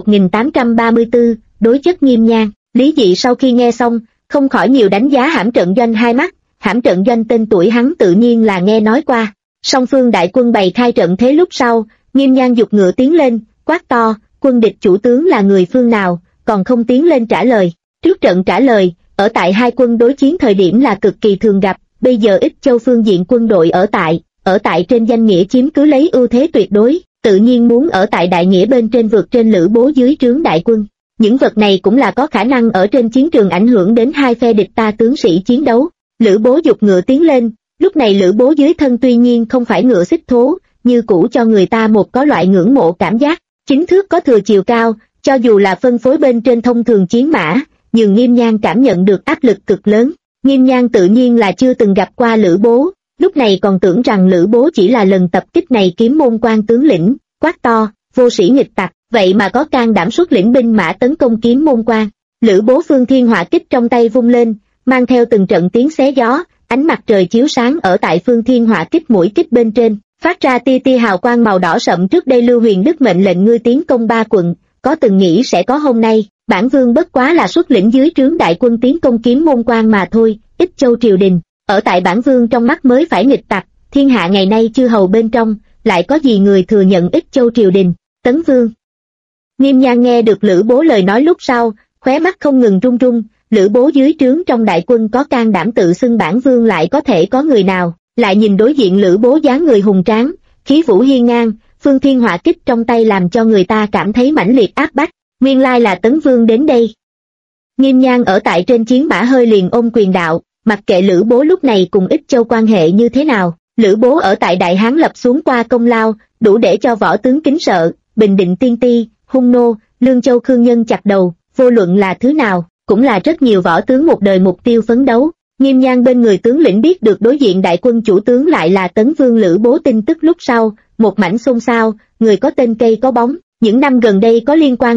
1834, đối chất Nghiêm Nhan. Lý Dị sau khi nghe xong, không khỏi nhiều đánh giá hãm trận doanh hai mắt, hãm trận doanh tên tuổi hắn tự nhiên là nghe nói qua. Song phương đại quân bày khai trận thế lúc sau, Nghiêm Nhan giục ngựa tiến lên, quát to, quân địch chủ tướng là người phương nào, còn không tiến lên trả lời. Trước trận trả lời, ở tại hai quân đối chiến thời điểm là cực kỳ thường gặp, bây giờ Ích Châu phương diện quân đội ở tại trên danh nghĩa chiếm cứ lấy ưu thế tuyệt đối, tự nhiên muốn ở tại đại nghĩa bên trên vượt trên Lữ Bố dưới trướng đại quân. Những vật này cũng là có khả năng ở trên chiến trường ảnh hưởng đến hai phe địch ta tướng sĩ chiến đấu. Lữ Bố giục ngựa tiến lên, lúc này Lữ Bố dưới thân tuy nhiên không phải ngựa xích thố, như cũ cho người ta một có loại ngưỡng mộ cảm giác. Chính thước có thừa chiều cao, cho dù là phân phối bên trên thông thường chiến mã, nhưng Nghiêm Nhan cảm nhận được áp lực cực lớn. Nghiêm Nhan tự nhiên là chưa từng gặp qua Lữ Bố, lúc này còn tưởng rằng Lữ Bố chỉ là lần tập kích này kiếm môn quan tướng lĩnh, quát to, vô sĩ nghịch tặc, vậy mà có can đảm xuất lĩnh binh mã tấn công kiếm môn quan. Lữ Bố phương thiên hỏa kích trong tay vung lên, mang theo từng trận tiếng xé gió, ánh mặt trời chiếu sáng ở tại phương thiên hỏa kích mũi kích bên trên, phát ra tia tia hào quang màu đỏ sậm. Trước đây Lưu Huyền Đức mệnh lệnh ngươi tiến công 3 quận, có từng nghĩ sẽ có hôm nay, bản vương bất quá là xuất lĩnh dưới trướng đại quân tiến công kiếm môn quan mà thôi. Ích Châu triều đình, ở tại bản vương trong mắt mới phải nghịch tặc, thiên hạ ngày nay chư hầu bên trong, lại có gì người thừa nhận Ích Châu triều đình. Tấn Vương. Nghiêm Nhan nghe được Lữ Bố lời nói lúc sau, khóe mắt không ngừng run run. Lữ Bố dưới trướng trong đại quân có can đảm tự xưng bản vương lại có thể có người nào, lại nhìn đối diện Lữ Bố dáng người hùng tráng, khí vũ hiên ngang, phương thiên hỏa kích trong tay làm cho người ta cảm thấy mãnh liệt áp bách. Nguyên lai là Tấn Vương đến đây. Nghiêm Nhan ở tại trên chiến mã hơi liền ôm quyền đạo, mặc kệ Lữ Bố lúc này cùng Ích Châu quan hệ như thế nào, Lữ Bố ở tại Đại Hán lập xuống qua công lao, đủ để cho võ tướng kính sợ, Bình Định Tiên Ti, Hung Nô, Lương Châu Khương Nhân chặt đầu, vô luận là thứ nào, cũng là rất nhiều võ tướng một đời mục tiêu phấn đấu. Nghiêm Nhan bên người tướng lĩnh biết được đối diện đại quân chủ tướng lại là Tấn Vương Lữ Bố tin tức lúc sau, một mảnh xôn xao, người có tên cây có bóng, những năm gần đây có liên quan